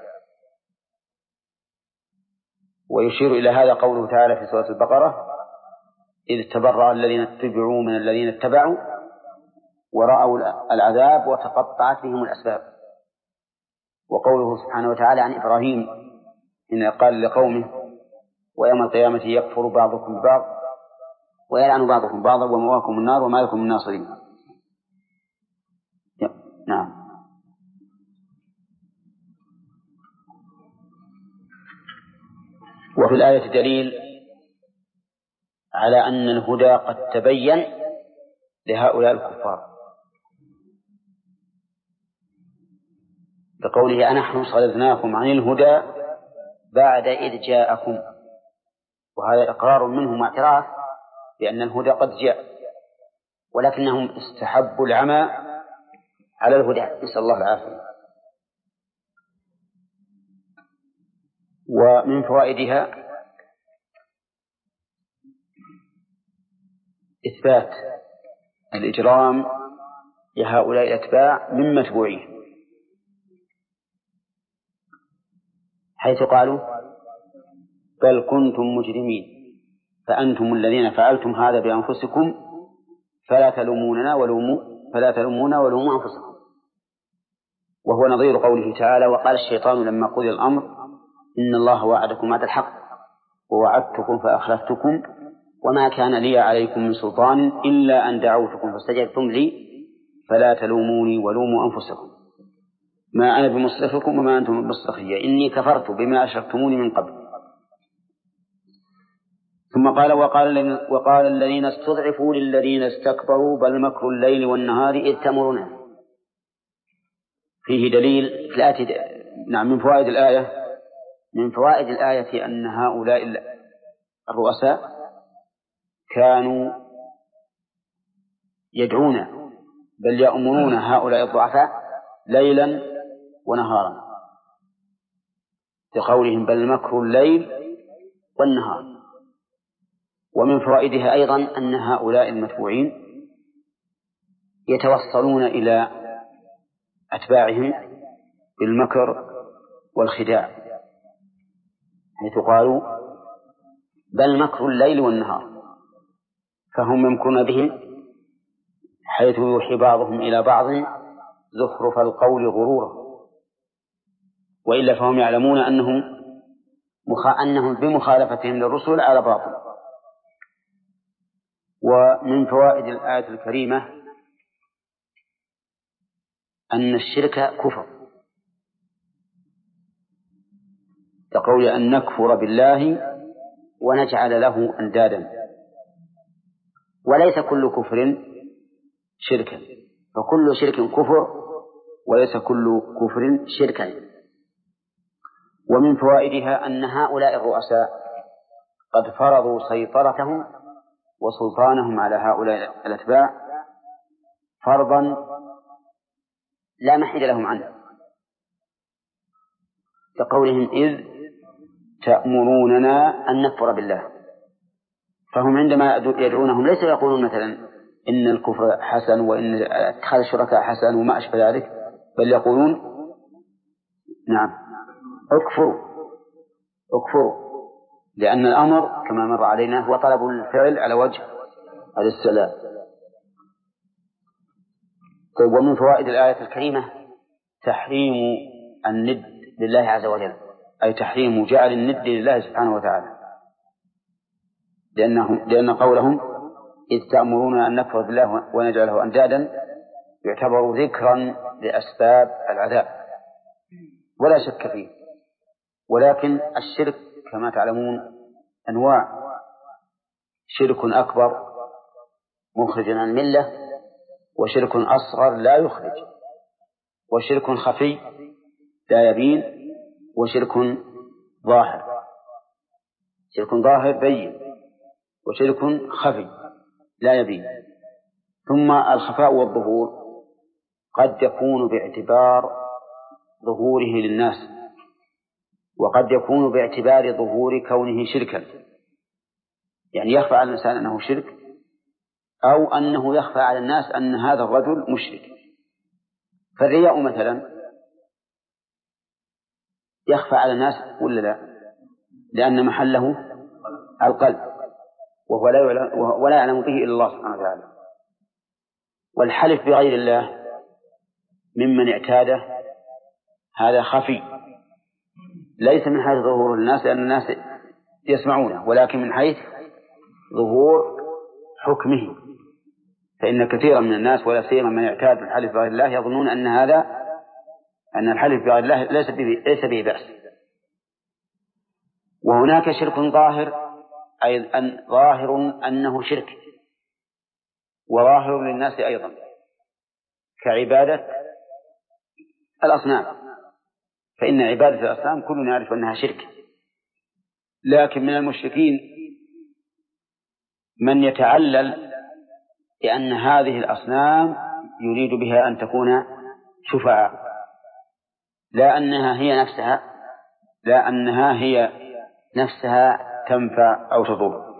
ويشير إلى هذا قوله تعالى في سورة البقرة إذ تبرأ الذين اتبعوا من الذين اتبعوا ورأوا العذاب وتقطعت بهم الأسباب. وقوله سبحانه وتعالى عن إبراهيم إن قال لقومه ويوم القيامة يكفر بعضكم ببعض ويلعن بعضكم بعضا ومأواكم النار وما لكم من ناصرين. نعم. وفي الآية دليل على أن الهدى قد تبين لهؤلاء الكفار، بقوله أنحن صددناكم عن الهدى بعد إذ جاءكم، وهذا إقرار منهم واعتراف بأن الهدى قد جاء، ولكنهم استحبوا العمى على الهدى، نسأل الله العافية. ومن فوائدها إثبات الإجرام لهؤلاء الأتباع من متبوعين، حيث قالوا بل كنتم مجرمين فأنتم الذين فعلتم هذا بأنفسكم فلا تلوموننا ولوموا أنفسكم. وهو نظير قوله تعالى وقال الشيطان لما قضي الأمر إن الله وعدكم وعد الحق ووعدتكم فأخلفتكم وما كان لي عليكم من سلطان إلا أن دعوتكم فاستجبتم لي فلا تلوموني ولوموا أنفسكم ما أنا بمصرخكم وما أنتم بمصرخي إني كفرت بما أشركتموني من قبل. ثم قال وقال الذين استضعفوا للذين استكبروا بل مكر الليل والنهار إذ تأمرون. فيه دليل من فوائد الآية أن هؤلاء الرؤساء كانوا يدعون بل يأمرون هؤلاء الضعفاء ليلا ونهارا لقولهم بل مكر الليل والنهار. ومن فوائدها أيضا أن هؤلاء المتبوعين يتوصلون إلى أتباعهم بالمكر والخداع، حيث قالوا بل مكر الليل والنهار، فهم يمكرون بهم حيث يوحي بعضهم إلى بعض زخرف القول غرورا، وإلا فهم يعلمون أنهم بمخالفتهم للرسل على باطل. ومن فوائد الآية الكريمة أن الشرك كفر، كقول أن نكفر بالله ونجعل له أندادا، وليس كل كفر شركا، فكل شرك كفر وليس كل كفر شركا. ومن فوائدها أن هؤلاء الرؤساء قد فرضوا سيطرتهم وسلطانهم على هؤلاء الأتباع فرضا لا محيد لهم عنه، كقولهم إذ تأمروننا أن نكفر بالله. فهم عندما يدعونهم ليس يقولون مثلا إن الكفر حسن وإن اتخاذ الشركاء حسن وما أشبه ذلك، بل يقولون نعم اكفروا، لأن الأمر كما مر علينا هو طلب الفعل على وجه الاستعلاء. طيب، ومن فوائد الآية الكريمة تحريم الند لله عز وجل، أي تحريم جعل الند لله سبحانه وتعالى، لأن قولهم إذ تأمرون أن نكفر بالله ونجعله أندادا يعتبر ذكرا لأسباب العذاب ولا شك فيه. ولكن الشرك كما تعلمون أنواع: شرك أكبر مخرج عن الملة، وشرك أصغر لا يخرج، وشرك خفي لا يبين، وشرك ظاهر. شرك ظاهر بين، وشرك خفي لا يبين. ثم الخفاء والظهور قد يكون باعتبار ظهوره للناس، وقد يكون باعتبار ظهور كونه شركا، يعني يخفى على الإنسان أنه شرك، أو أنه يخفى على الناس أن هذا الرجل مشرك. فالرياء مثلا يخفى على الناس ولا لا؟ لأن محله القلب، ولا يعلم به إلا الله سبحانه وتعالى. والحلف بغير الله ممن اعتاده هذا خفي، ليس من حيث ظهور الناس لأن الناس يسمعونه، ولكن من حيث ظهور حكمه. فإن كثيرا من الناس ولا سيما من اعتاد الحلف بغير الله يظنون أن الحلف بغير الله ليس به بأس. وهناك شرك ظاهر، أي ظاهر أنه شرك، وظاهر للناس أيضا، كعبادة الأصنام، فإن عبادة الأصنام كلنا يعرف أنها شرك. لكن من المشركين من يتعلل بأن هذه الأصنام يريد بها أن تكون شفعاء، لا أنها هي نفسها تنفع أو تضر.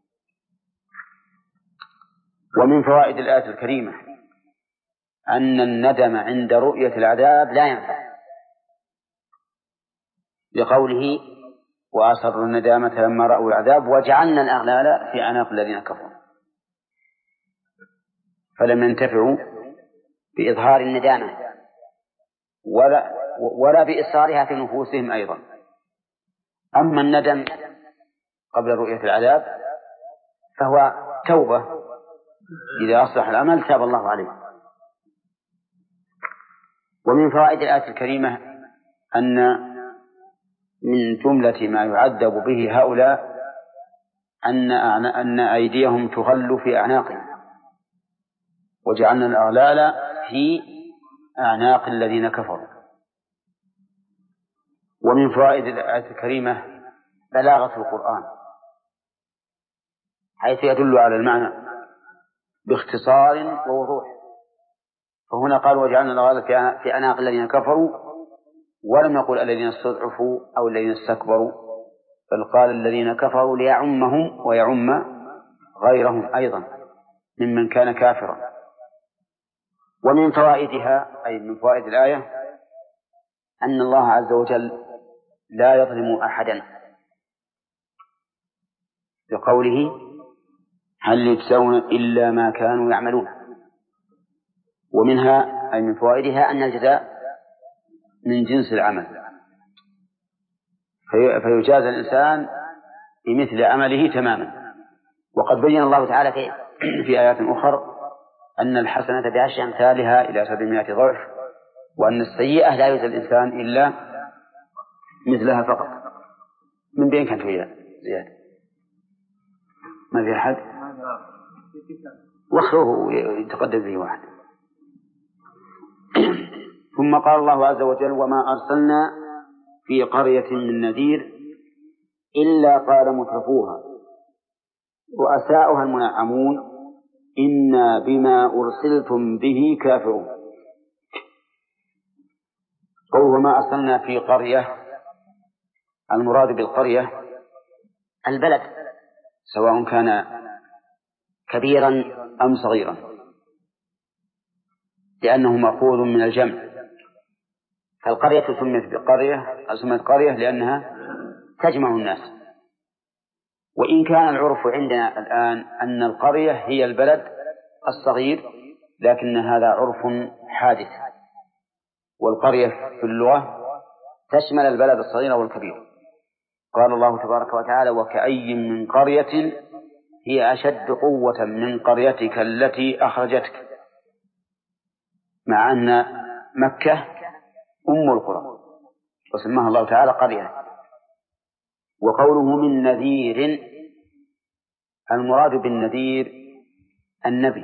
ومن فوائد الآية الكريمة أن الندم عند رؤية العذاب لا ينفع، لقوله وأسروا الندامة لما رأوا العذاب وجعلنا الأغلال في أعناق الذين كفروا، فلم ينتفعوا بإظهار الندامة ولا بإصرارها في نفوسهم أيضا. أما الندم قبل رؤية العذاب فهو توبة، إذا أصلح العمل تاب الله عليه. ومن فوائد الآية الكريمة أن من جملة ما يعذب به هؤلاء أن أيديهم تغل في أعناقهم، وجعلنا الأغلال في أعناق الذين كفروا. ومن فوائد الآية الكريمة بلاغة القرآن، حيث يدل على المعنى باختصار ووضوح. فهنا قال وجعلنا الأغلال في أعناق الذين كفروا، ولم يقل الذين استضعفوا أو الذين استكبروا، بل قال الذين كفروا ليعمهم ويعم غيرهم أيضا ممن كان كافرا. ومن فوائدها أي من فوائد الآية أن الله عز وجل لا يظلم أحدا، بقوله هل يجزون إلا ما كانوا يعملون. ومنها أي من فوائدها أن الجزاء من جنس العمل، فيجازى الإنسان بمثل عمله تماما. وقد بين الله تعالى في آيات أخرى أن الحسنة بعشر أمثالها إلى 700 ضعف، وأن السيئة لا يجزى الإنسان إلا مثلها فقط. من بين كانت وياه زيادة؟ ما في أحد؟ واخره يتقدم به واحد. ثم قال الله عز وجل وما أرسلنا في قرية من نذير إلا قال مترفوها رؤساؤها المنعمون إنا بما أرسلتم به كافرون. قوله وما أرسلنا في قرية، المراد بالقرية البلد، سواء كان كبيرا أم صغيرا، لأنه مأخوذ من الجمع. فالقرية سميت قرية لأنها تجمع الناس. وإن كان العرف عندنا الآن أن القرية هي البلد الصغير، لكن هذا عرف حادث، والقرية في اللغة تشمل البلد الصغير والكبير. قال الله تبارك وتعالى وكأي من قرية هي أشد قوة من قريتك التي أخرجتك، مع أن مكة أم القرى وسماها الله تعالى قرية. وقوله من نذير، المراد بالنذير النبي،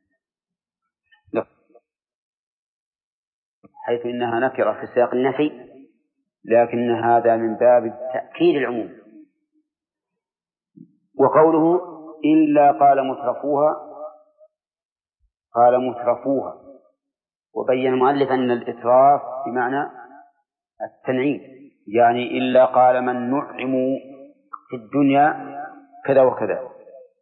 حيث إنها نكرة في سياق النفي، لكن هذا من باب تأكيد العموم. وقوله إلا قال مترفوها، وبين المؤلف أن الإتراف بمعنى التنعيم، يعني إلا قال من نعموا في الدنيا كذا وكذا.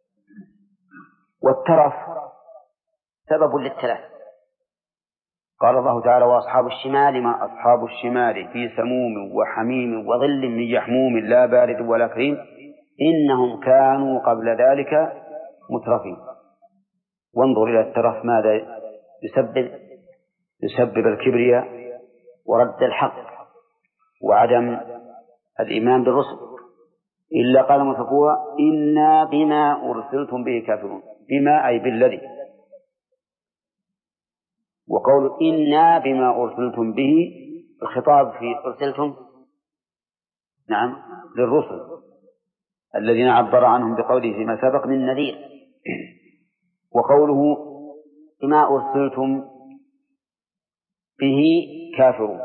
والترف سبب للتلف. قال الله تعالى وأصحاب الشمال ما أصحاب الشمال في سموم وحميم وظل من يحموم لا بارد ولا كريم إنهم كانوا قبل ذلك مترفين. وانظر إلى الترف ماذا يسبب الكبرياء ورد الحق وعدم الإيمان بالرسل. إلا قال مترفوها إنا بما أرسلتم به كافرون، بما أي بالذي. وقول إنا بما أرسلتم به الخطاب في أرسلتم نعم للرسل الذين عبر عنهم بقوله فيما سبق من نذير. وقوله بما أرسلتم به كافرون،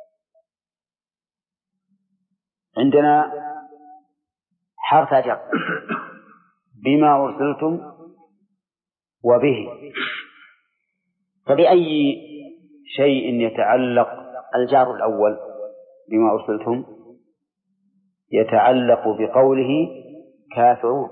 عندنا حرف جر بما أرسلتم وبه، فبأي شيء يتعلق الجار الأول بما أرسلتم يتعلق بقوله كافرون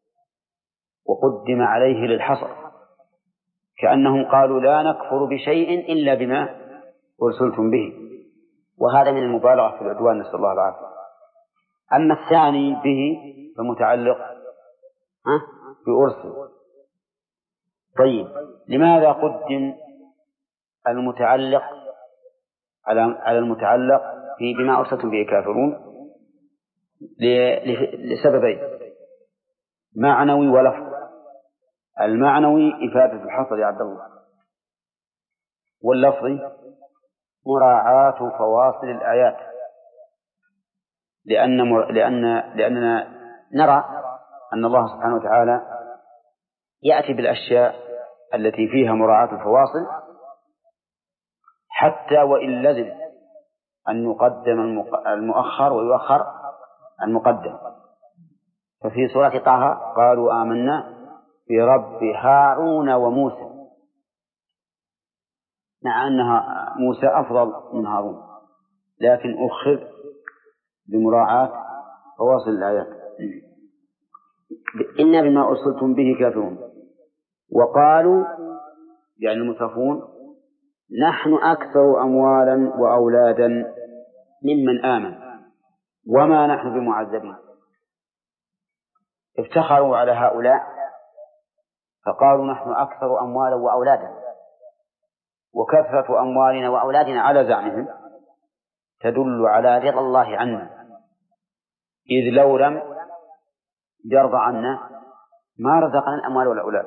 وقدم عليه للحصر، كأنهم قالوا لا نكفر بشيء إلا بما أرسلتم به، وهذا من المبالغة في العدوان، نسأل الله العافية. أما الثاني به فمتعلق بأرسل. طيب، لماذا قدم المتعلق على المتعلق في بما أرسلتم به كافرون؟ لسببين: معنوي ولفظ. المعنوي إفادة الحصر يا عبد الله، واللفظ مراعاة فواصل الآيات، لأننا نرى أن الله سبحانه وتعالى يأتي بالأشياء التي فيها مراعاة الفواصل حتى وإن لزم أن يقدم المؤخر ويؤخر المقدم. ففي سورة طه قالوا آمنا برب هارون وموسى، مع أنها موسى أفضل من هارون، لكن أخذ بمراعاة فواصل الآيات. إن بما أرسلتم به كافرون. وقالوا يعني المترفون نحن أكثر أموالا وأولادا ممن آمن وما نحن بمعذبين. افتخروا على هؤلاء فقالوا نحن أكثر أموالا وأولادا، وكثرة أموالنا وأولادنا على زعمهم تدل على رضا الله عنا، إذ لو لم يرضى عنا ما رزقنا الأموال والأولاد.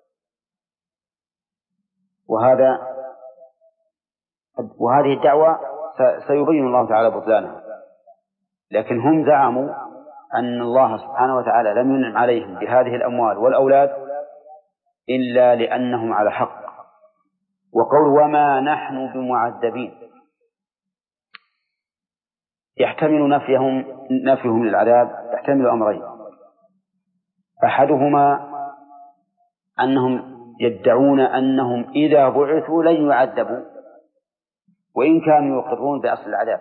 وهذه الدعوة سيبين الله تعالى بطلانها، لكن هم زعموا أن الله سبحانه وتعالى لم ينعم عليهم بهذه الأموال والأولاد إلا لأنهم على حق. وقول وما نحن بمعذبين يحتمل نفيهم للعذاب، يحتمل أمرين: أحدهما أنهم يدعون أنهم إذا بعثوا لن يعذبوا وإن كانوا يقرون بأصل العذاب،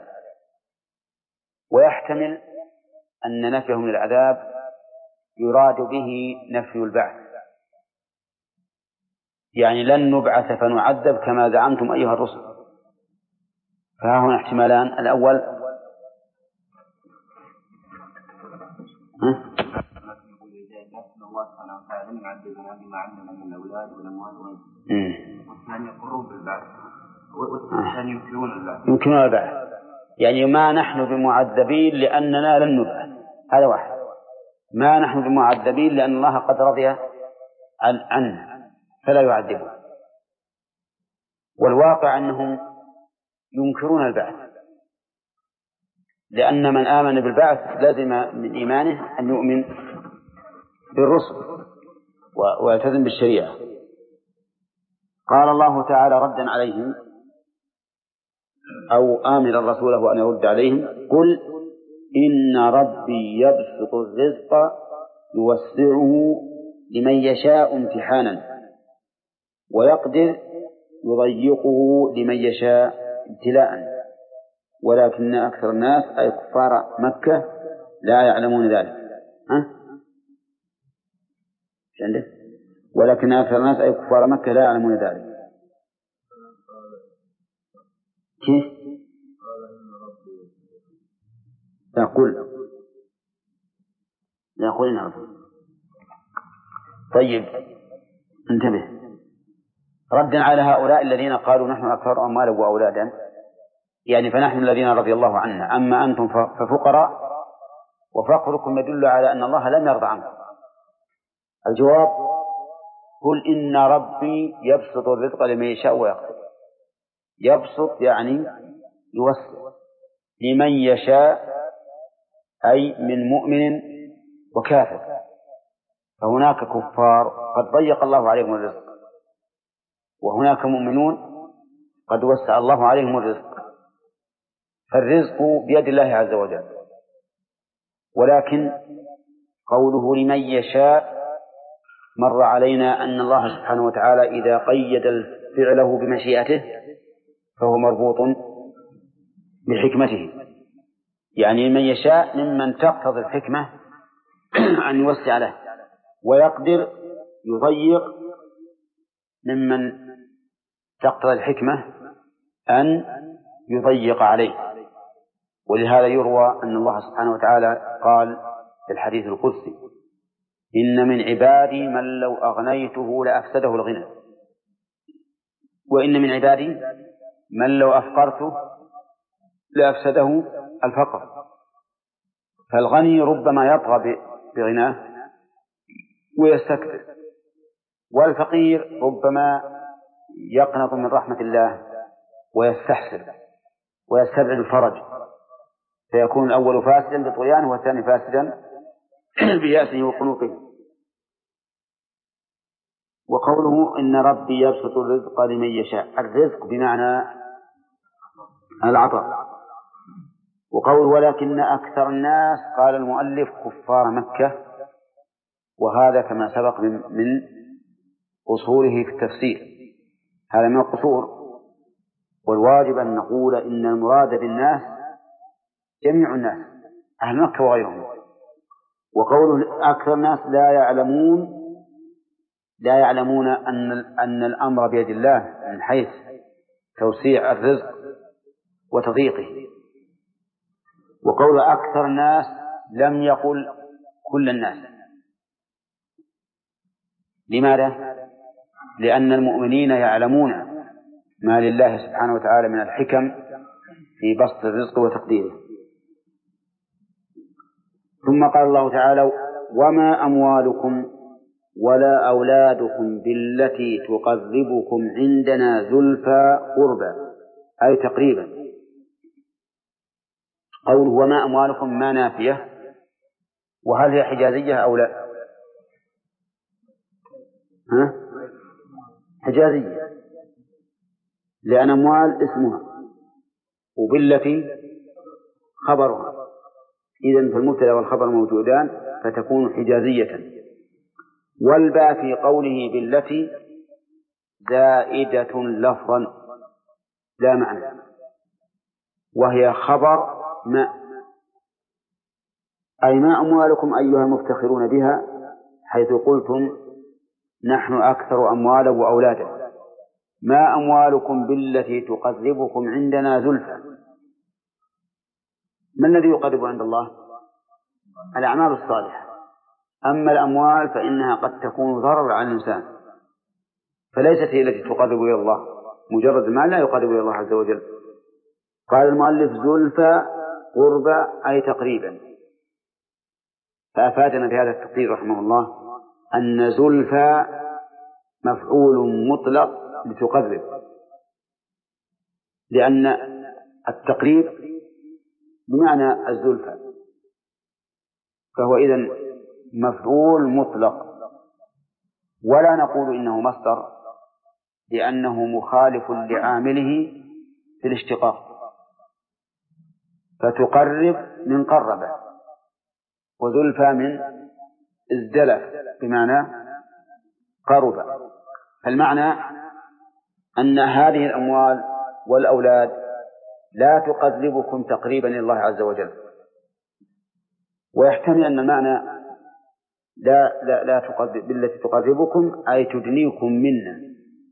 ويحتمل أن نفيهم للعذاب يراد به نفي البعث، يعني لن نبعث فنعذب كما زعمتم أيها الرسل. فها هنا احتمالان: الأول
الله سبحانه وتعالى لم يعذبنا بما عندنا من الأولاد والأموال والثاني يقرون بالبعث، والثاني ينكرون
البعث، يعني ما نحن بمعذبين لأننا لن نبعث، هذا واحد. ما نحن بمعذبين لأن الله قد رضي عنا فلا يعذبه. والواقع أنهم ينكرون البعث، لأن من آمن بالبعث لازم من إيمانه أن يؤمن بالرسل ويلتزم بالشريعة. قال الله تعالى ردا عليهم أو آمرا رسوله أن يرد عليهم: قل إن ربي يبسط الرزق يوسعه لمن يشاء امتحانا ويقدر يضيقه لمن يشاء ابتلاء ولكن أكثر الناس أي كفار مكة لا يعلمون ذلك. ولكن أكثر الناس أي كفار مكة لا يعلمون ذلك. كيف؟ لا قل إن ربي. طيب انتبه، ردا على هؤلاء الذين قالوا نحن أكثر أموالا وأولادا، يعني فنحن الذين رضي الله عنا، أما أنتم ففقراء وفقركم يدل على أن الله لم يرضى عنكم. الجواب: قل إن ربي يبسط الرزق لمن يشاء ويقدر. يبسط يعني يوسع لمن يشاء أي من مؤمن وكافر، فهناك كفار قد ضيق الله عليهم الرزق، وهناك مؤمنون قد وسع الله عليهم الرزق، فالرزق بيد الله عز وجل. ولكن قوله لمن يشاء مر علينا أن الله سبحانه وتعالى إذا قيد فعله بمشيئته فهو مربوط بحكمته، يعني من يشاء ممن تقتضي الحكمة أن يوسع له، ويقدر يضيق ممن تقتضي الحكمة أن يضيق عليه. ولهذا يروى أن الله سبحانه وتعالى قال في الحديث القدسي: إن من عبادي من لو أغنيته لأفسده الغنى، وإن من عبادي من لو أفقرته لأفسده الفقر. فالغني ربما يطغى بغناه ويستكبر، والفقير ربما يقنط من رحمة الله ويستحسر ويستبعد الفرج، فيكون الأول فاسدا بطغيانه والثاني فاسدا بيأسه وقنوطه. وقوله إن ربي يبسط الرزق لمن يشاء، الرزق بمعنى العطاء. وقوله ولكن أكثر الناس، قال المؤلف كفار مكة، وهذا كما سبق من قصوره في التفسير، هذا من القصور. والواجب أن نقول إن المراد بالناس جميع الناس، أهل مكة وغيرهم. وقوله أكثر الناس لا يعلمون أن الأمر بيد الله من حيث توسيع الرزق وتضييقه. وقول أكثر الناس لم يقل كل الناس. لماذا؟ لأن المؤمنين يعلمون ما لله سبحانه وتعالى من الحكم في بسط الرزق وتقديره. ثم قال الله تعالى: وما أموالكم ولا أولادكم بالتي تقربكم عندنا زلفى قربى، أي تقريبا. قوله وما أموالكم ما نافية، وهل هي حجازية أو لا؟ حجازية، لأن أموال اسمها وبالتي خبرها، إذن فالمبتدأ والخبر موجودان فتكون حجازية. والباء في قوله بالتي زائدة لفظا لا معنى، وهي خبر ما، أي ما أموالكم أيها المفتخرون بها، حيث قلتم نحن أكثر أموالا وأولادا. ما أموالكم بالتي تقربكم عندنا زلفى. ما الذي يقرب عند الله؟ الأعمال الصالحة. أما الأموال فإنها قد تكون ضرر على الإنسان، فليست هي التي تقرب إلى الله، مجرد المال لا يقرب إلى الله عز وجل. قال المؤلف زلفى قربى أي تقريبا، فأفادنا بهذا التقدير رحمه الله أن زلفى مفعول مطلق لتقرب، لأن التقريب بمعنى الزلفى، فهو إذن مفعول مطلق. ولا نقول إنه مصدر، لأنه مخالف لعامله في الاشتقاق، فتقرب من قرب، وزلفى من ازدلف بمعنى قرب. فالمعنى أن هذه الأموال والأولاد لا تقربكم تقريبا إلى الله عز وجل. ويحتمل أن المعنى لا تقرب بالتي تقربكم أي تدنيكم منا،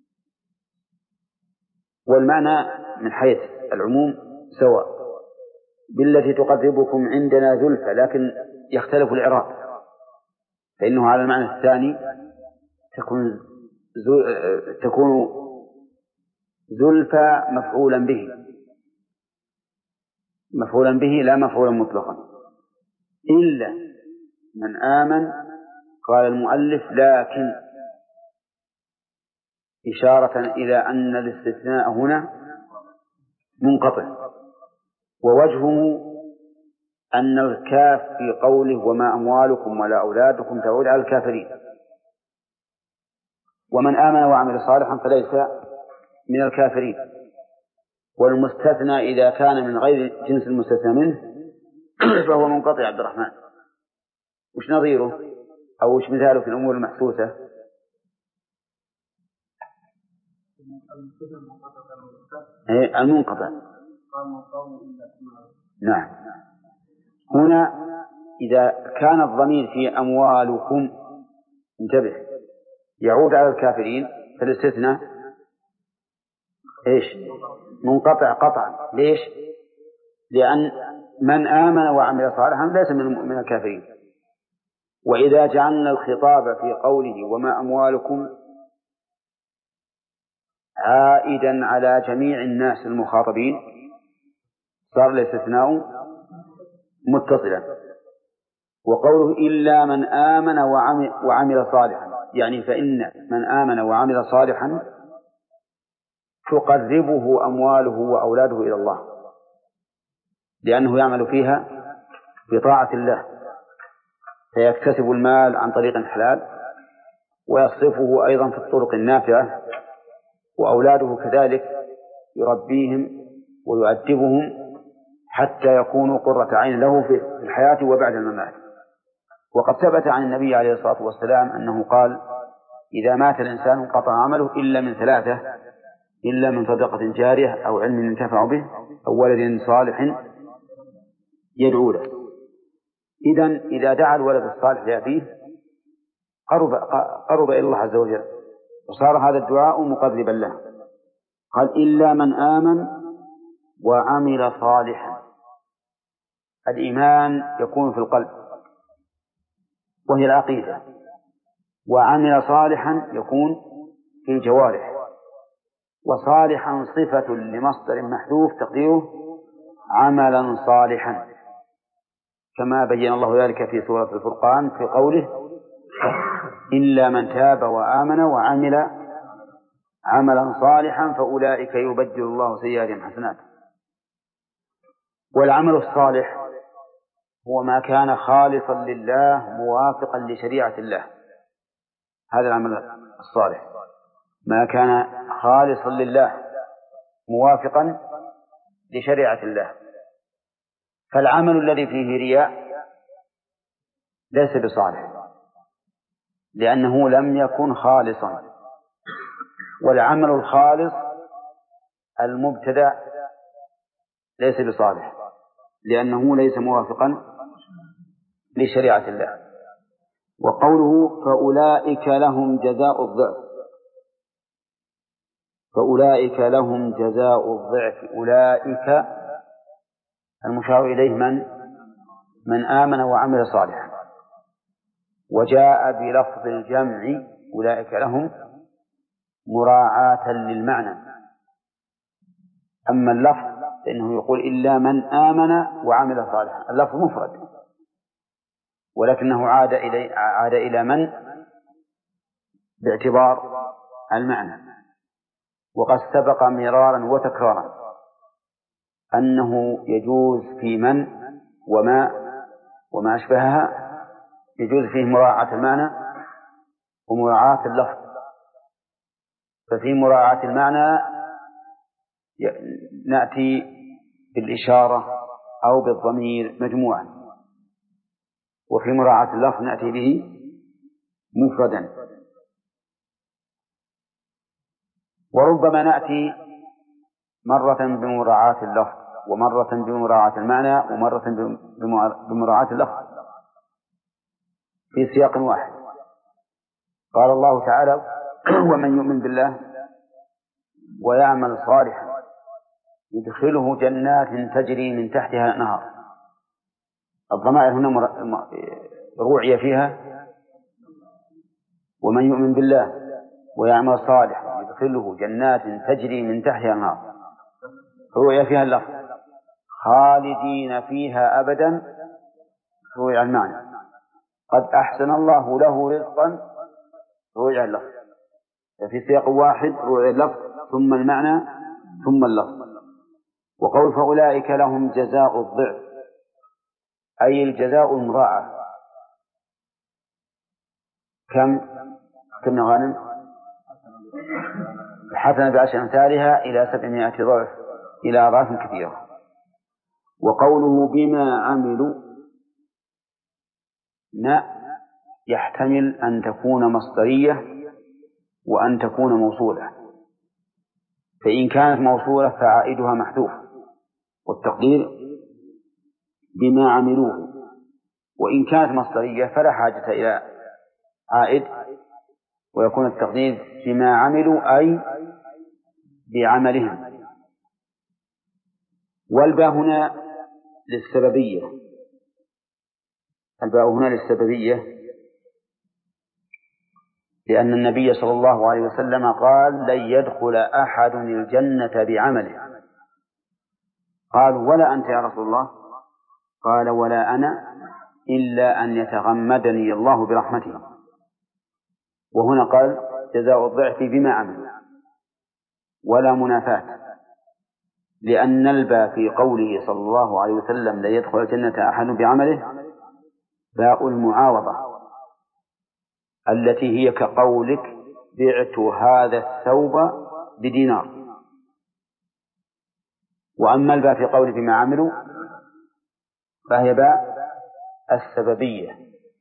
والمعنى من حيث العموم سواء. بالتي تقربكم عندنا زلفى، لكن يختلف الإعراب، فإنه على المعنى الثاني تكون زلفى مفعولا به لا مفعولا مطلقا. إلا من آمن، قال المؤلف لكن إشارة إلى أن الاستثناء هنا منقطع، ووجهه أن الكاف في قوله وما أموالكم ولا أولادكم تعود على الكافرين، ومن آمن وعمل صالحا فليس من الكافرين. والمستثنى إذا كان من غير جنس المستثنى منه فهو منقطع. عبد الرحمن، وش نظيره أو وش مثاله في الأمور المحسوسة؟ المنقطع. نعم. هنا إذا كان الضمير في أموالكم انتبه يعود على الكافرين فالاستثناء إيش؟ منقطع قطعا. ليش؟ لأن من آمن وعمل صالحا ليس من الكافرين. وإذا جعلنا الخطاب في قوله وما أموالكم عائدا على جميع الناس المخاطبين صار الاستثناء متصلا. وقوله إلا من آمن وعمل صالحا يعني فإن من آمن وعمل صالحا تقربه أمواله وأولاده إلى الله لأنه يعمل فيها بطاعة الله فيكتسب المال عن طريق حلال ويصرفه أيضا في الطرق النافعة وأولاده كذلك يربيهم ويؤدبهم حتى يكونوا قرة عين له في الحياة وبعد الممات. وقد ثبت عن النبي عليه الصلاة والسلام أنه قال إذا مات الإنسان انقطع عمله إلا من ثلاثة إلا من صدقة جارية أو علم ينتفع به أو ولد صالح يدعو له. إذا دعا الولد الصالح لأبيه قرب إلى الله عز وجل وصار هذا الدعاء مقربا له. قال إلا من آمن وعمل صالحا. الإيمان يكون في القلب وهي العقيدة وعمل صالحا يكون في الجوارح. وصالحا صفة لمصدر محذوف تقديره عملا صالحا كما بين الله ذلك في سورة الفرقان في قوله إلا من تاب وآمن وعمل عملا صالحا فأولئك يبدل الله سيئاتهم حسنات. والعمل الصالح هو ما كان خالصا لله موافقا لشريعة الله. هذا العمل الصالح ما كان خالصا لله موافقا لشريعة الله. فالعمل الذي فيه رياء ليس بصالح لأنه لم يكن خالصا. والعمل الخالص المبتدع ليس بصالح لأنه ليس موافقا لشريعة الله. وقوله فأولئك لهم جزاء الضعف. فأولئك لهم جزاء الضعف. أولئك المشار إليه من آمن وعمل صالحا وجاء بلفظ الجمع أولئك لهم مراعاة للمعنى. أما اللفظ فإنه يقول إلا من آمن وعمل صالحا. اللفظ مفرد ولكنه عاد إلى من باعتبار المعنى. وقد سبق مرارا وتكرارا أنه يجوز في من وما أشبهها يجوز فيه مراعاة المعنى ومراعاة اللفظ. ففي مراعاة المعنى نأتي بالإشارة أو بالضمير مجموعا وفي مراعاة اللفظ نأتي به مفردا. وربما نأتي مرة بمراعاة اللفظ ومرة بمراعاة المعنى ومرة بمراعاة اللفظ في سياق واحد. قال الله تعالى ومن يؤمن بالله ويعمل صالحا يدخله جنات تجري من تحتها الأنهار. الضمائر هنا روعي فيها ومن يؤمن بالله ويعمل صالحا يدخله جنات تجري من تحتها الأنهار روعي فيها اللفظ خالدين فيها أبدا روعي المعنى قد أحسن الله له رزقا روعي اللفظ. في سياق واحد روعي اللفظ ثم المعنى ثم اللفظ. وقول فأولئك لهم جزاء الضعف أي الجزاء المضاعف. كم غانم حسنة بعشر أمثالها إلى 700 ضعف إلى أضعاف كثيرة. وقوله بما عملوا يحتمل أن تكون مصدرية وأن تكون موصولة. فإن كانت موصولة فعائدها محذوف، والتقدير بما عملوه. وإن كانت مصدرية فلا حاجة إلى عائد، ويكون التقدير بما عملوا أي بعملهم. والباء هنا للسببية، الباء هنا للسببية، لأن النبي صلى الله عليه وسلم قال: لن يدخل أحد الجنة بعمله. قالوا: ولا أنت يا رسول الله؟ قال: ولا أنا إلا أن يتغمدني الله برحمته. وهنا قال: جزاء الضعف بما عمل، ولا منافاة، لأن الباء في قوله صلى الله عليه وسلم: لن يدخل الجنة أحد بعمله باء المعاوضة، التي هي كقولك: بعت هذا الثوب بدينار. وأما الباء في قوله بما عملوا فهي باء السببية،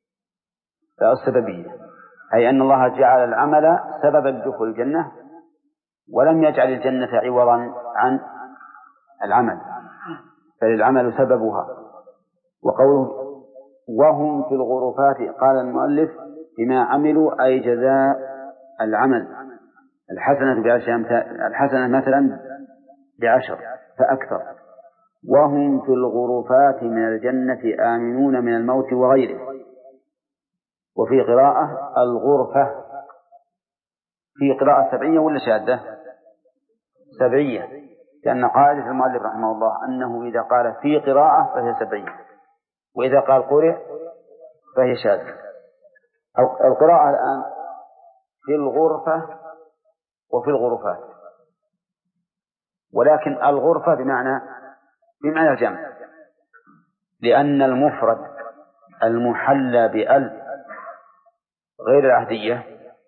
أي أن الله جعل العمل سببا لدخول الجنة، ولم يجعل الجنة عوضا عن العمل، فللعمل سببها. وقوله: وهم في الغرفات، قال المؤلف: بما عملوا أي جزاء العمل، الحسنة مثلا ب10 فأكثر. وهم في الغرفات من الجنة آمنون من الموت وغيره. وفي قراءة الغرفة، في قراءة سبعية ولا شاذة؟ سبعية، لأن قاعدة المؤلف رحمه الله أنه إذا قال في قراءة فهي سبعية، وإذا قال قرئ فهي شاذة. القراءة الآن في الغرفة وفي الغرفات، ولكن الغرفة بمعنى الجمع، لأن المفرد المحلى بأل غير العهدية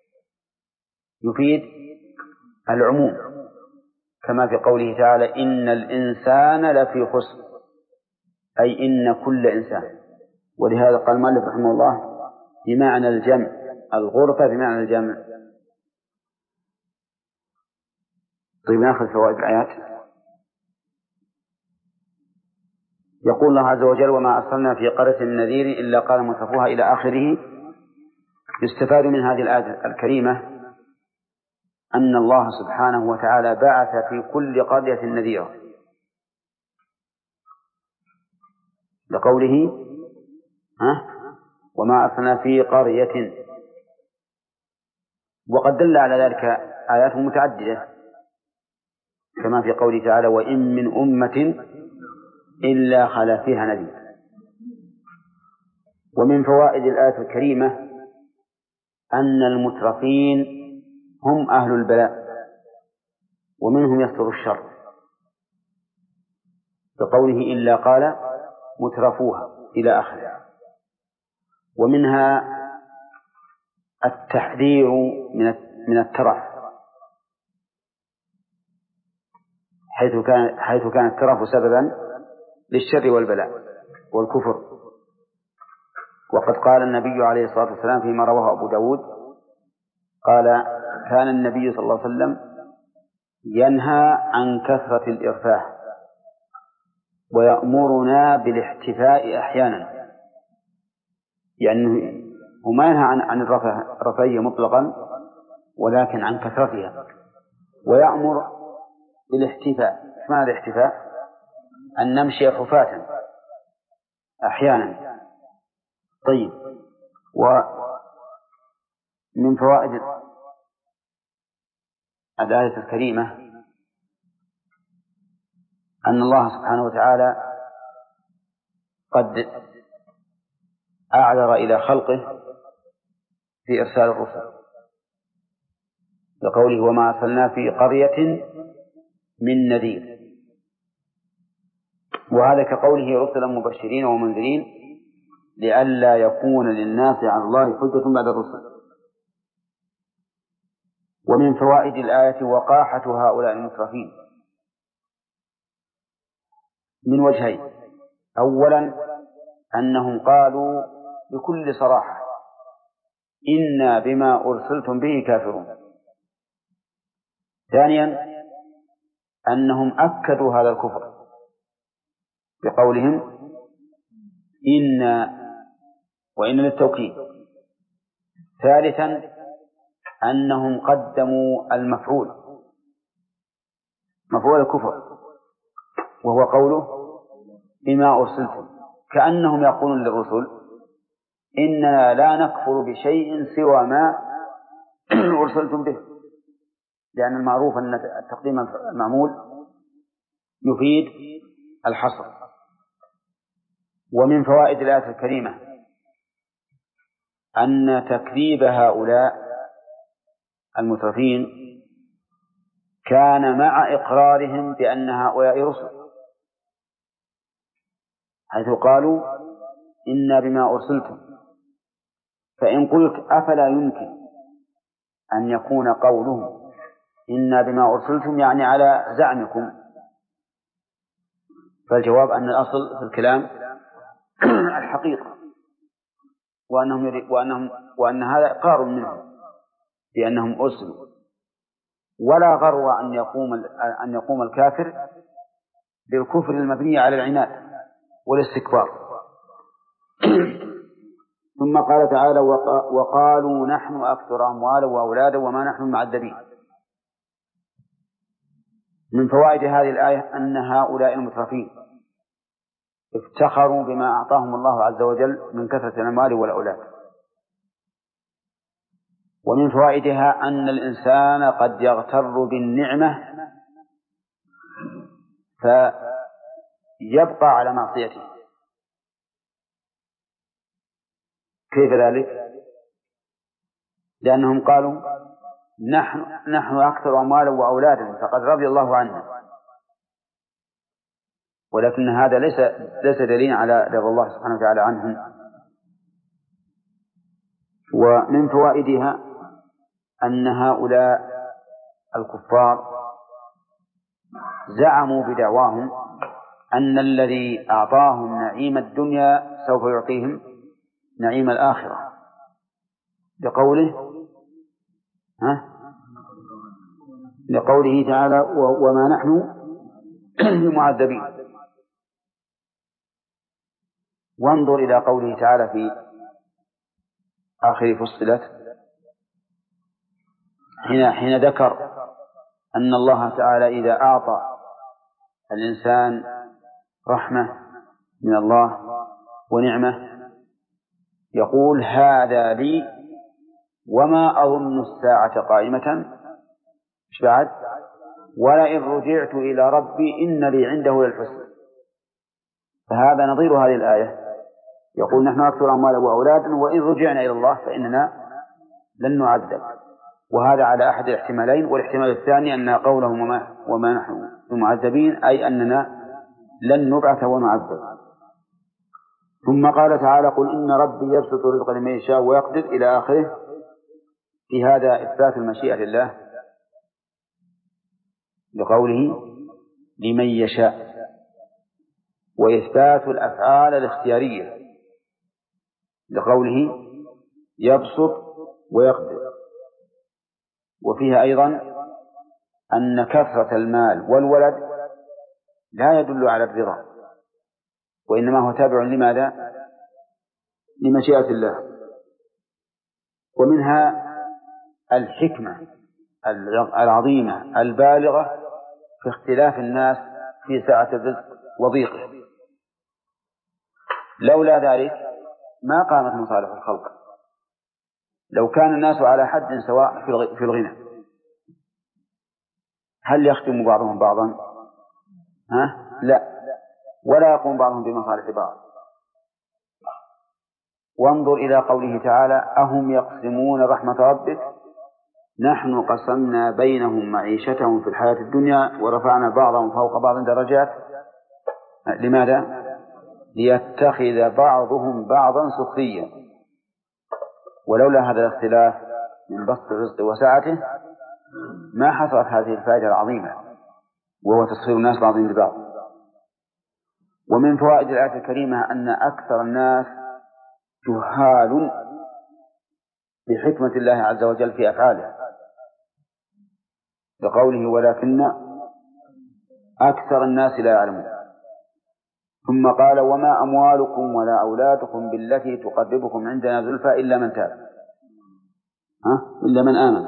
يفيد العموم، كما في قوله تعالى: إن الإنسان لفي خسر، أي إن كل إنسان. ولهذا قال المؤلف رحمه الله بمعنى الجمع، الغرفة بمعنى الجمع. طيب، نأخذ فوائد الآيات. يقول الله عز وجل: وما أرسلنا في قرية من نذير إلا قال مترفوها إلى آخره. يستفاد من هذه الآية الكريمة أن الله سبحانه وتعالى بعث في كل قرية نذيرا، لقوله: وما أرسلنا في قرية. وقد دل على ذلك آيات متعددة، كما في قوله تعالى: وإن من أمة إلا خلا فيها نذير. ومن فوائد الآية الكريمة أن المترفين هم أهل البلاء، ومنهم يصدر الشر، بقوله: إلا قال مترفوها إلى آخره. ومنها التحذير من الترف، حيث كان الترف سببا للشر والبلاء والكفر. وقد قال النبي عليه الصلاة والسلام فيما رواه أبو داود، قال: كان النبي صلى الله عليه وسلم ينهى عن كثرة الإرفاه ويأمرنا بالاحتفاء أحيانا، يعني هو ما ينهى عن الرفاهية مطلقا، ولكن عن كثرتها، ويأمر بالاحتفاء. ما هذا الاحتفاء؟ أن نمشي حفاة أحيانا. طيب، ومن فوائد الآية الكريمة أن الله سبحانه وتعالى قد أعذر إلى خلقه في إرسال الرسل، لقوله: وما أرسلنا في قرية من نذير. وهذا كقوله: رسلا مبشرين ومنذرين لئلا يكون للناس على الله حجة بعد الرسل. ومن فوائد الآية وقاحة هؤلاء المترفين من وجهين: أولا أنهم قالوا بكل صراحة: إنا بما أرسلتم به كافرون. ثانيا أنهم أكدوا هذا الكفر بقولهم إن وإن للتوكيد. ثالثا أنهم قدموا مفعول الكفر، وهو قوله بما أرسلتم، كأنهم يقولون للرسل إننا لا نكفر بشيء سوى ما أرسلتم به، لأن المعروف أن التقديم المعمول يفيد الحصر. ومن فوائد الآية الكريمة أن تكذيب هؤلاء المترفين كان مع إقرارهم بأن هؤلاء رسل، حيث قالوا إنا بما أرسلتم. فإن قلت أفلا يمكن أن يكون قولهم إنا بما أرسلتم يعني على زعمكم، فالجواب أن الأصل في الكلام الحقيقة، وأن هذا إقرار منهم بأنهم أرسلوا، ولا غرو أن يقوم الكافر بالكفر المبني على العناد والاستكبار. ثم قال تعالى وقالوا نحن أكثر أموالا وأولادا وما نحن معذبين. من فوائد هذه الآية أن هؤلاء المترفين افتخروا بما أعطاهم الله عز وجل من كثرة الأموال والأولاد. ومن فوائدها أن الإنسان قد يغتر بالنعمة فيبقى على معصيته. كيف ذلك؟ لأنهم قالوا نحن أكثر أموالا وأولادا فقد رضي الله عنا، ولكن هذا ليس دليل على رضا الله سبحانه وتعالى عنهم. ومن فوائدها أن هؤلاء الكفار زعموا بدعواهم أن الذي أعطاهم نعيم الدنيا سوف يعطيهم نعيم الآخرة، لقوله تعالى وما نحن بمعذبين. وانظر إلى قوله تعالى في آخر فصلت حين ذكر أن الله تعالى إذا أعطى الإنسان رحمة من الله ونعمة يقول هذا لي وما أظن الساعة قائمة، إيش بعد؟ ولئن رجعت إلى ربي إن لي عنده للحسنى. فهذا نظير هذه الآية، يقول نحن أكثر أموالا وأولادا وإن رجعنا إلى الله فإننا لن نعذب. وهذا على أحد الاحتمالين، والاحتمال الثاني أن قولهم وما نحن بمعذبين أي أننا لن نبعث ونعذب. ثم قال تعالى قل إن ربي يبسط الرزق لمن يشاء ويقدر إلى آخره. في هذا إثبات المشيئة لله لقوله لمن يشاء، وإثبات الأفعال الاختيارية لقوله يبسط ويقدر. وفيها أيضا أن كثرة المال والولد لا يدل على الرضا، وإنما هو تابع لماذا؟ لمشيئة الله. ومنها الحكمة العظيمة البالغة في اختلاف الناس في سعة الرزق وضيقه، لولا ذلك ما قامت مصالح الخلق. لو كان الناس على حد سواء في الغنى هل يختم بعضهم بعضا؟ لا، ولا يقوم بعضهم بمصالح بعض. وانظر إلى قوله تعالى أهم يقسمون رحمة ربك نحن قسمنا بينهم معيشتهم في الحياة الدنيا ورفعنا بعضهم فوق بعض درجات. لماذا؟ ليتخذ بعضهم بعضا سخريا. ولولا هذا الاختلاف من بسط الرزق وسعته ما حصلت هذه الفائدة العظيمة، وهو تسخير الناس بعضهم ببعض. ومن فوائد الآية الكريمة أن أكثر الناس جهال بحكمة الله عز وجل في أفعاله، بقوله ولكن أكثر الناس لا يعلمون. ثم قال وما أموالكم ولا أولادكم بالتي تقربكم عندنا زلفى إلا من تاب إلا من آمن.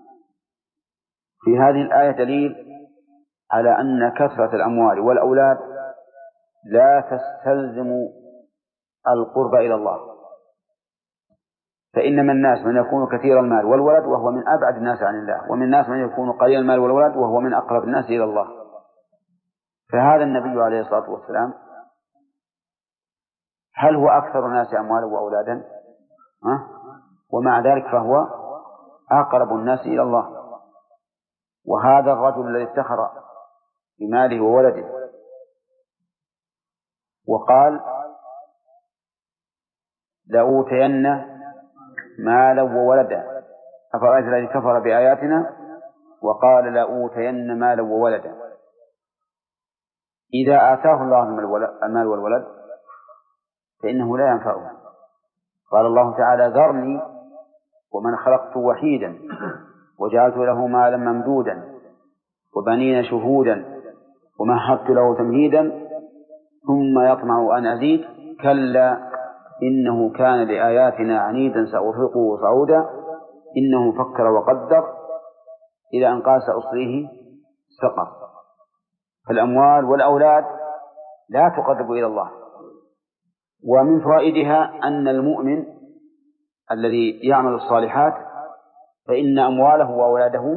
في هذه الآية دليل على أن كثرة الأموال والأولاد لا تستلزم القرب إلى الله، فإن من الناس من يكون كثير المال والولد وهو من أبعد الناس عن الله، ومن الناس من يكون قليل المال والولد وهو من أقرب الناس إلى الله. فهذا النبي عليه الصلاة والسلام هل هو أكثر الناس أموالا وأولادا؟ ومع ذلك فهو أقرب الناس إلى الله. وهذا الرجل الذي افتخر بماله وولده وقال لأوتين مالا وولدا، أفرأيت الذي كفر بآياتنا وقال لأوتين مالا وولدا، إذا آتاه الله المال والولد فإنه لا ينفعه. قال الله تعالى ذرني ومن خلقت وحيدا وجعلت له مالا ممدودا وبنين شهودا ومهدت له تمهيدا ثم يطمع أن أزيد كلا إنه كان لآياتنا عنيدا سأرهقه صعودا إنه فكر وقدر إلى أن قال سأصليه سقر. فالأموال والأولاد لا تقرب إلى الله. ومن فوائدها أن المؤمن الذي يعمل الصالحات فإن أمواله وأولاده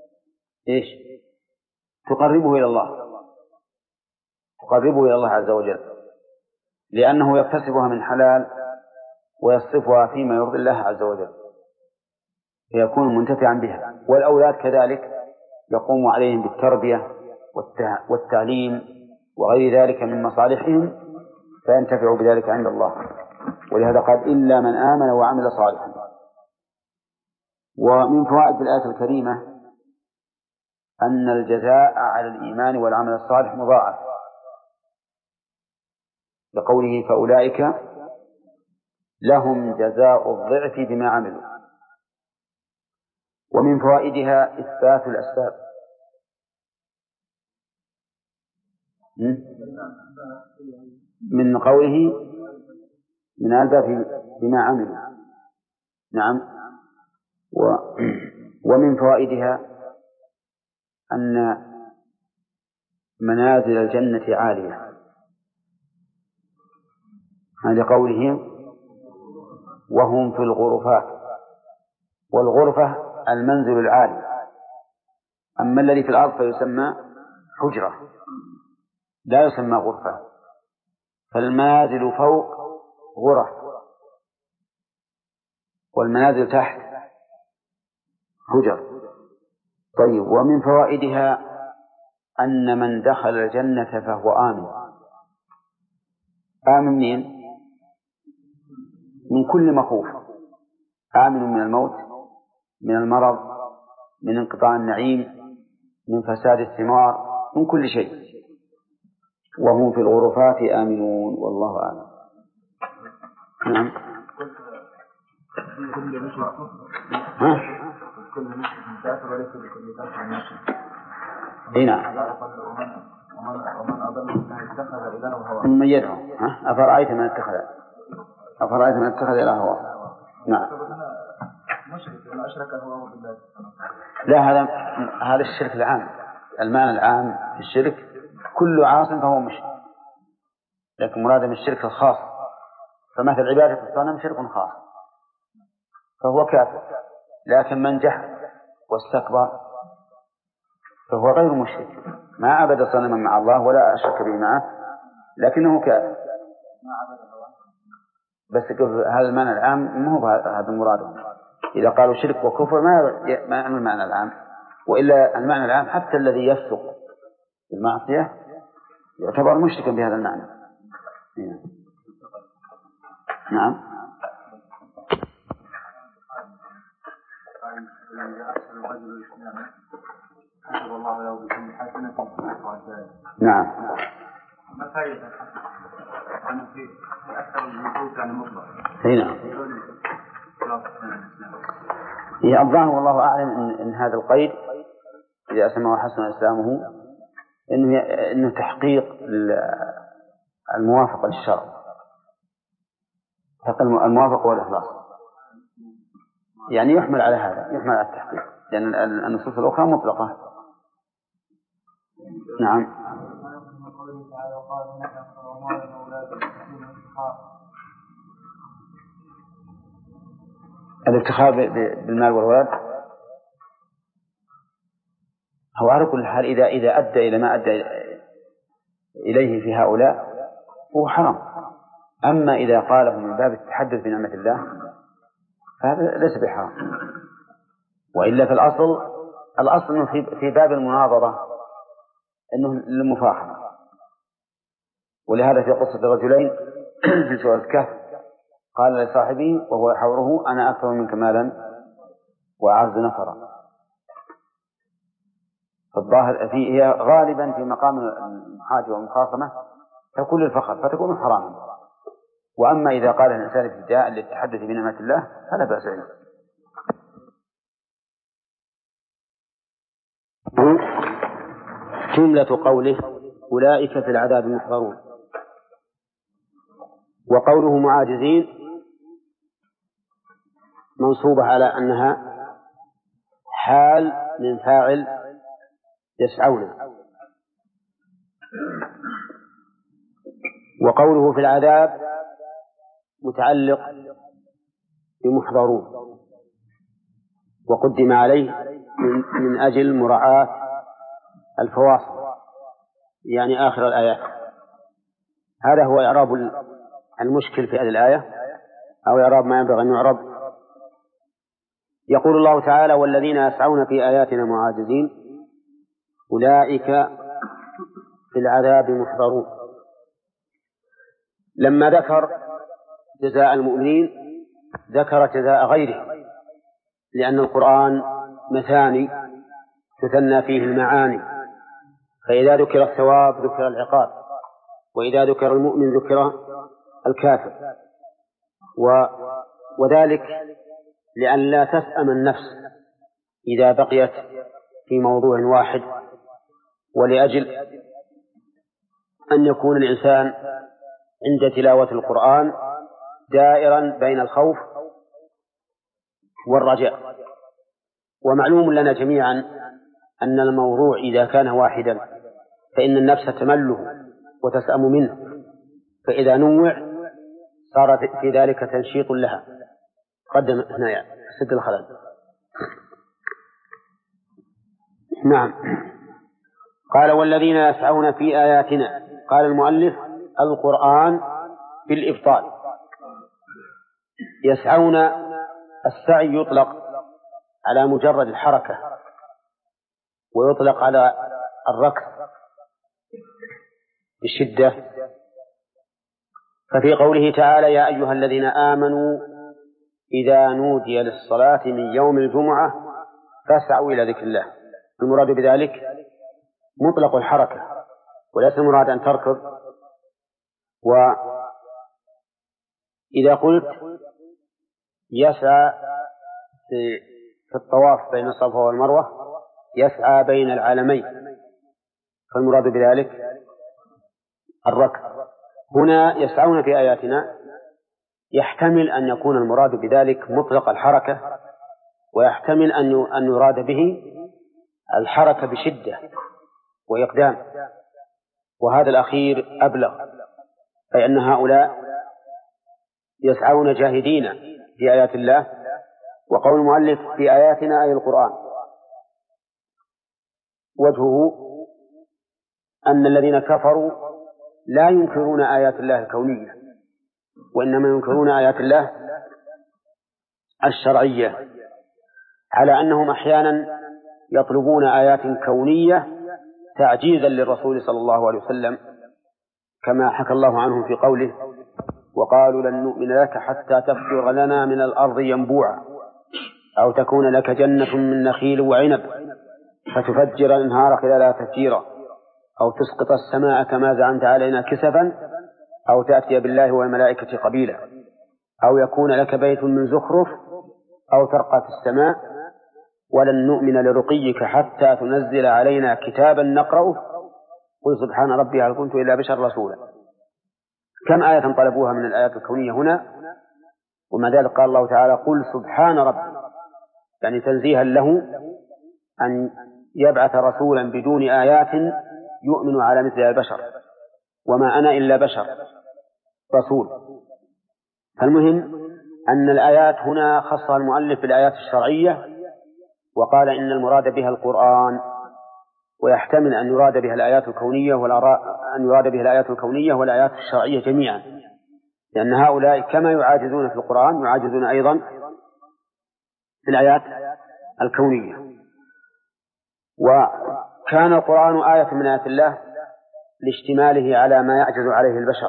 تقربه إلى الله، تقربه إلى الله عز وجل، لأنه يكتسبها من حلال ويصرفها فيما يرضي الله عز وجل فيكون منتفعا بها. والأولاد كذلك يقوم عليهم بالتربية والتعليم وغير ذلك من مصالحهم فينتفع بذلك عند الله. ولهذا قال إلا من آمن وعمل صالحا. ومن فوائد الآية الكريمة أن الجزاء على الإيمان والعمل الصالح مضاعف لقوله فأولئك لهم جزاء الضعف بما عملوا. ومن فوائدها إثبات الأسباب من قوله من ألباب بما عملوا. نعم. ومن فوائدها أن منازل الجنة عالية عند قوله وهم في الغرفات، والغرفة المنزل العالي، أما الذي في الأرض فيسمى حجرة لا يسمى غرفة. فالمنازل فوق غرف والمنازل تحت حجر. طيب. ومن فوائدها أن من دخل الجنة فهو آمن. آمن منين؟ من كل مخوف، آمن من الموت، من المرض، من انقطاع النعيم، من فساد الثمار، من كل شيء. وهم في الغرفات آمنون والله أعلم. نعم. نعم. من يدعو أفرأيت من اتخذ إلى هواه. نعم. لا، هذا الشرك العام. المعنى العام في الشرك كل عاص فهو مشرك، لكن مراد من الشرك الخاص. فمثل عبادة الصنم شرك خاص فهو كافر، لكن من جحد واستكبر فهو غير مشرك، ما عبد صنما مع الله ولا أشرك به معه لكنه كافر. بس هذا المعنى العام مو هذا المراد. إذا قالوا شرك وكفر ما يعني المعنى العام، وإلا المعنى العام حتى الذي يفسق بالمعصية يعتبر مشركا بهذا المعنى. نعم. نعم.
ما فائدة أنا في أكثر من مطلوب كان مطلق.
نعم. الظاهر والله أعلم إن هذا القيد إذا أسلم وحسن إسلامه إنه تحقيق الموافقة للشرع، تحقيق الموافقة والإخلاص، يعني يحمل على هذا، يحمل على التحقيق، لأن النصوص الأخرى مطلقة. نعم. الافتخار بالمال والولد هو على كل حال إذا أدى إلى ما أدى إليه في هؤلاء هو حرام. أما إذا قاله من باب التحدث بنعمة الله فهذا ليس بحرام. وإلا في الأصل إنه في باب المناظرة إنه للمفاخرة. ولهذا في قصة الرجلين في سورة الكهف قال لصاحبه وهو يحاوره أنا أكثر منك مالا وأعز نفرا. فالظاهر هي غالبا في مقام المحاجة والمخاصمة تكون الفخر فتكون حراما. وأما إذا قال الإنسان ابتداء للتحدث بنعمة الله فلا بأس به. جملة قوله أولئك في العذاب محضرون. وقوله معاجزين منصوبة على أنها حال من فاعل يسعون. وقوله في العذاب متعلق بمحضرون وقدم عليه من أجل مراعاة الفواصل يعني آخر الآيات. هذا هو إعراب المشكل في هذه الآية أو إعراب ما ينبغي أن يعرب. يقول الله تعالى والذين يسعون في آياتنا معاجزين أولئك في العذاب محضرون. لما ذكر جزاء المؤمنين ذكر جزاء غيره، لأن القرآن مثاني تثنى فيه المعاني، فإذا ذكر الثواب ذكر العقاب، وإذا ذكر المؤمن ذكر الكافر. وذلك لأن لا تسأم النفس إذا بقيت في موضوع واحد، ولأجل أن يكون الإنسان عند تلاوة القرآن دائرا بين الخوف والرجاء. ومعلوم لنا جميعا أن الموضوع إذا كان واحدا فإن النفس تمله وتسأم منه، فإذا نوع صار في ذلك تنشيط لها. قدم هنا سد الخلل. نعم. قال والذين يسعون في آياتنا. قال المؤلف القرآن في الإبطال. يسعون السعي يطلق على مجرد الحركة ويطلق على الركض بشدة. ففي قوله تعالى يا أيها الذين آمنوا إذا نودي للصلاة من يوم الجمعة فاسعوا إلى ذكر الله، المراد بذلك مطلق الحركة وليس المراد أن تركض. وإذا قلت يسعى في الطواف بين الصفا والمروة يسعى بين العالمين، فالمراد بذلك الركض. هنا يسعون في آياتنا يحتمل أن يكون المراد بذلك مطلق الحركة، ويحتمل أن يراد به الحركة بشدة وإقدام، وهذا الأخير أبلغ، فإن هؤلاء يسعون جاهدين في آيات الله. وقول المؤلف في آياتنا أي القرآن وجهه أن الذين كفروا لا ينكرون آيات الله الكونية، وإنما ينكرون آيات الله الشرعية، على أنهم أحيانا يطلبون آيات كونية تعجيزا للرسول صلى الله عليه وسلم، كما حكى الله عنهم في قوله وقالوا لن نؤمن لك حتى تفجر لنا من الأرض ينبوعا أو تكون لك جنة من نخيل وعنب فتفجر الأنهار خلالها تفجيرا أو تسقط السماء كما زعمت علينا كسفا أو تأتي بالله والملائكة قبيلا أو يكون لك بيت من زخرف أو ترقى في السماء ولن نؤمن لرقيك حتى تنزل علينا كتابا نقرأه قل سبحان ربي هل كنت إلا بشر رسولا. كم آية طلبوها من الآيات الكونية هنا، ومع ذلك قال الله تعالى قل سبحان ربي، يعني تنزيها له أن يبعث رسولا بدون آيات يؤمن على مثل البشر، وما أنا إلا بشر رسول. فالمهم أن الآيات هنا خصها المؤلف بالآيات الشرعية، وقال إن المراد بها القرآن، ويحتمل أن يراد بها الآيات الكونية والآيات الشرعية جميعا، لأن هؤلاء كما يعاجزون في القرآن يعاجزون أيضا في الآيات الكونية. وكان القرآن آية من آيات الله لاشتماله على ما يعجز عليه البشر،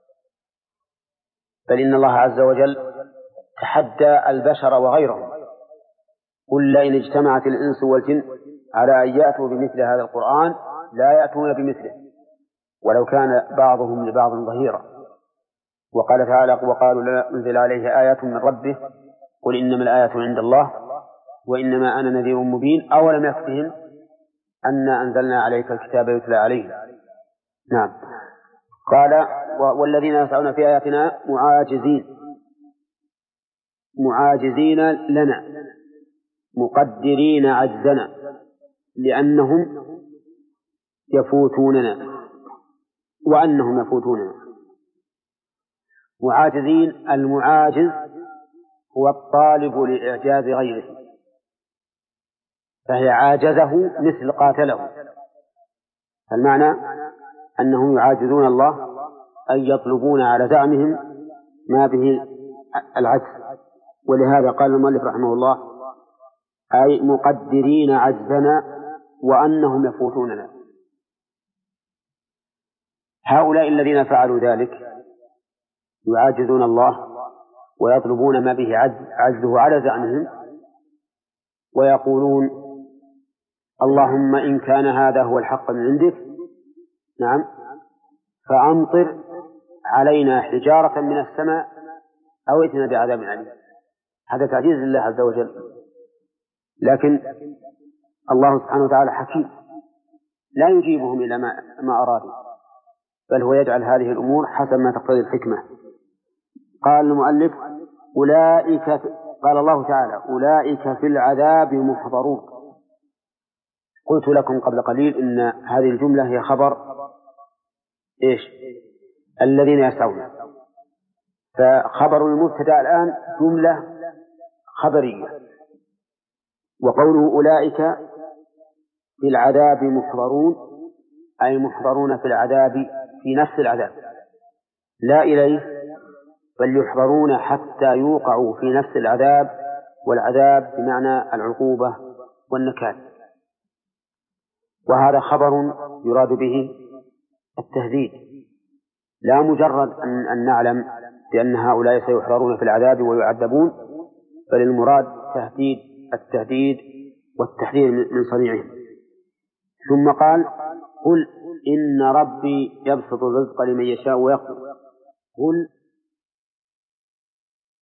بل إن الله عز وجل تحدى البشر وغيرهم، قل لئن اجتمعت الإنس والجن على أن يأتوا بمثل هذا القرآن لا يأتون بمثله ولو كان بعضهم لبعض ظهيرا. وقال تعالى وقالوا لا أنزل عليه آية من ربه قل إنما الآية عند الله وإنما أنا نذير مبين أولم يكفهم أنا أنزلنا عليك الكتاب يتلى عليه. نعم. قال والذين يسعون في آياتنا معاجزين لنا مقدرين عجزنا لأنهم يفوتوننا وأنهم يفوتوننا. معاجزين، المعاجز هو الطالب لإعجاز غيره، فهي عاجزه مثل قاتله. فالمعنى أنهم يعاجزون الله أي يطلبون على زعمهم ما به العجز. ولهذا قال المؤلف رحمه الله أي مقدرين عجزنا وأنهم يفوتوننا. هؤلاء الذين فعلوا ذلك يعاجزون الله ويطلبون ما به عجزه على زعمهم، ويقولون اللهم إن كان هذا هو الحق من عندك نعم فأمطر علينا حجارة من السماء أو ائتنا بعذاب أليم. هذا تعجيز لله عز وجل، لكن الله سبحانه وتعالى حكيم لا يجيبهم إلى ما أرادوا، بل هو يجعل هذه الأمور حسب ما تقتضي الحكمة. قال المؤلف قال الله تعالى أولئك في العذاب محضرون. قلت لكم قبل قليل إن هذه الجملة هي خبر الذين يسعون، فخبر المبتدأ الآن جملة خبرية. وقوله أولئك في العذاب محضرون أي محضرون في العذاب في نفس العذاب لا إليه، بل يحضرون حتى يوقعوا في نفس العذاب، والعذاب بمعنى العقوبة والنكال. وهذا خبر يراد به التهديد، لا مجرد أن نعلم بأن هؤلاء سيحضرون في العذاب ويعذبون، بل المراد التهديد والتحذير من صنيعهم. ثم قال قل إن ربي يبسط الرزق لمن يشاء ويقدر. قل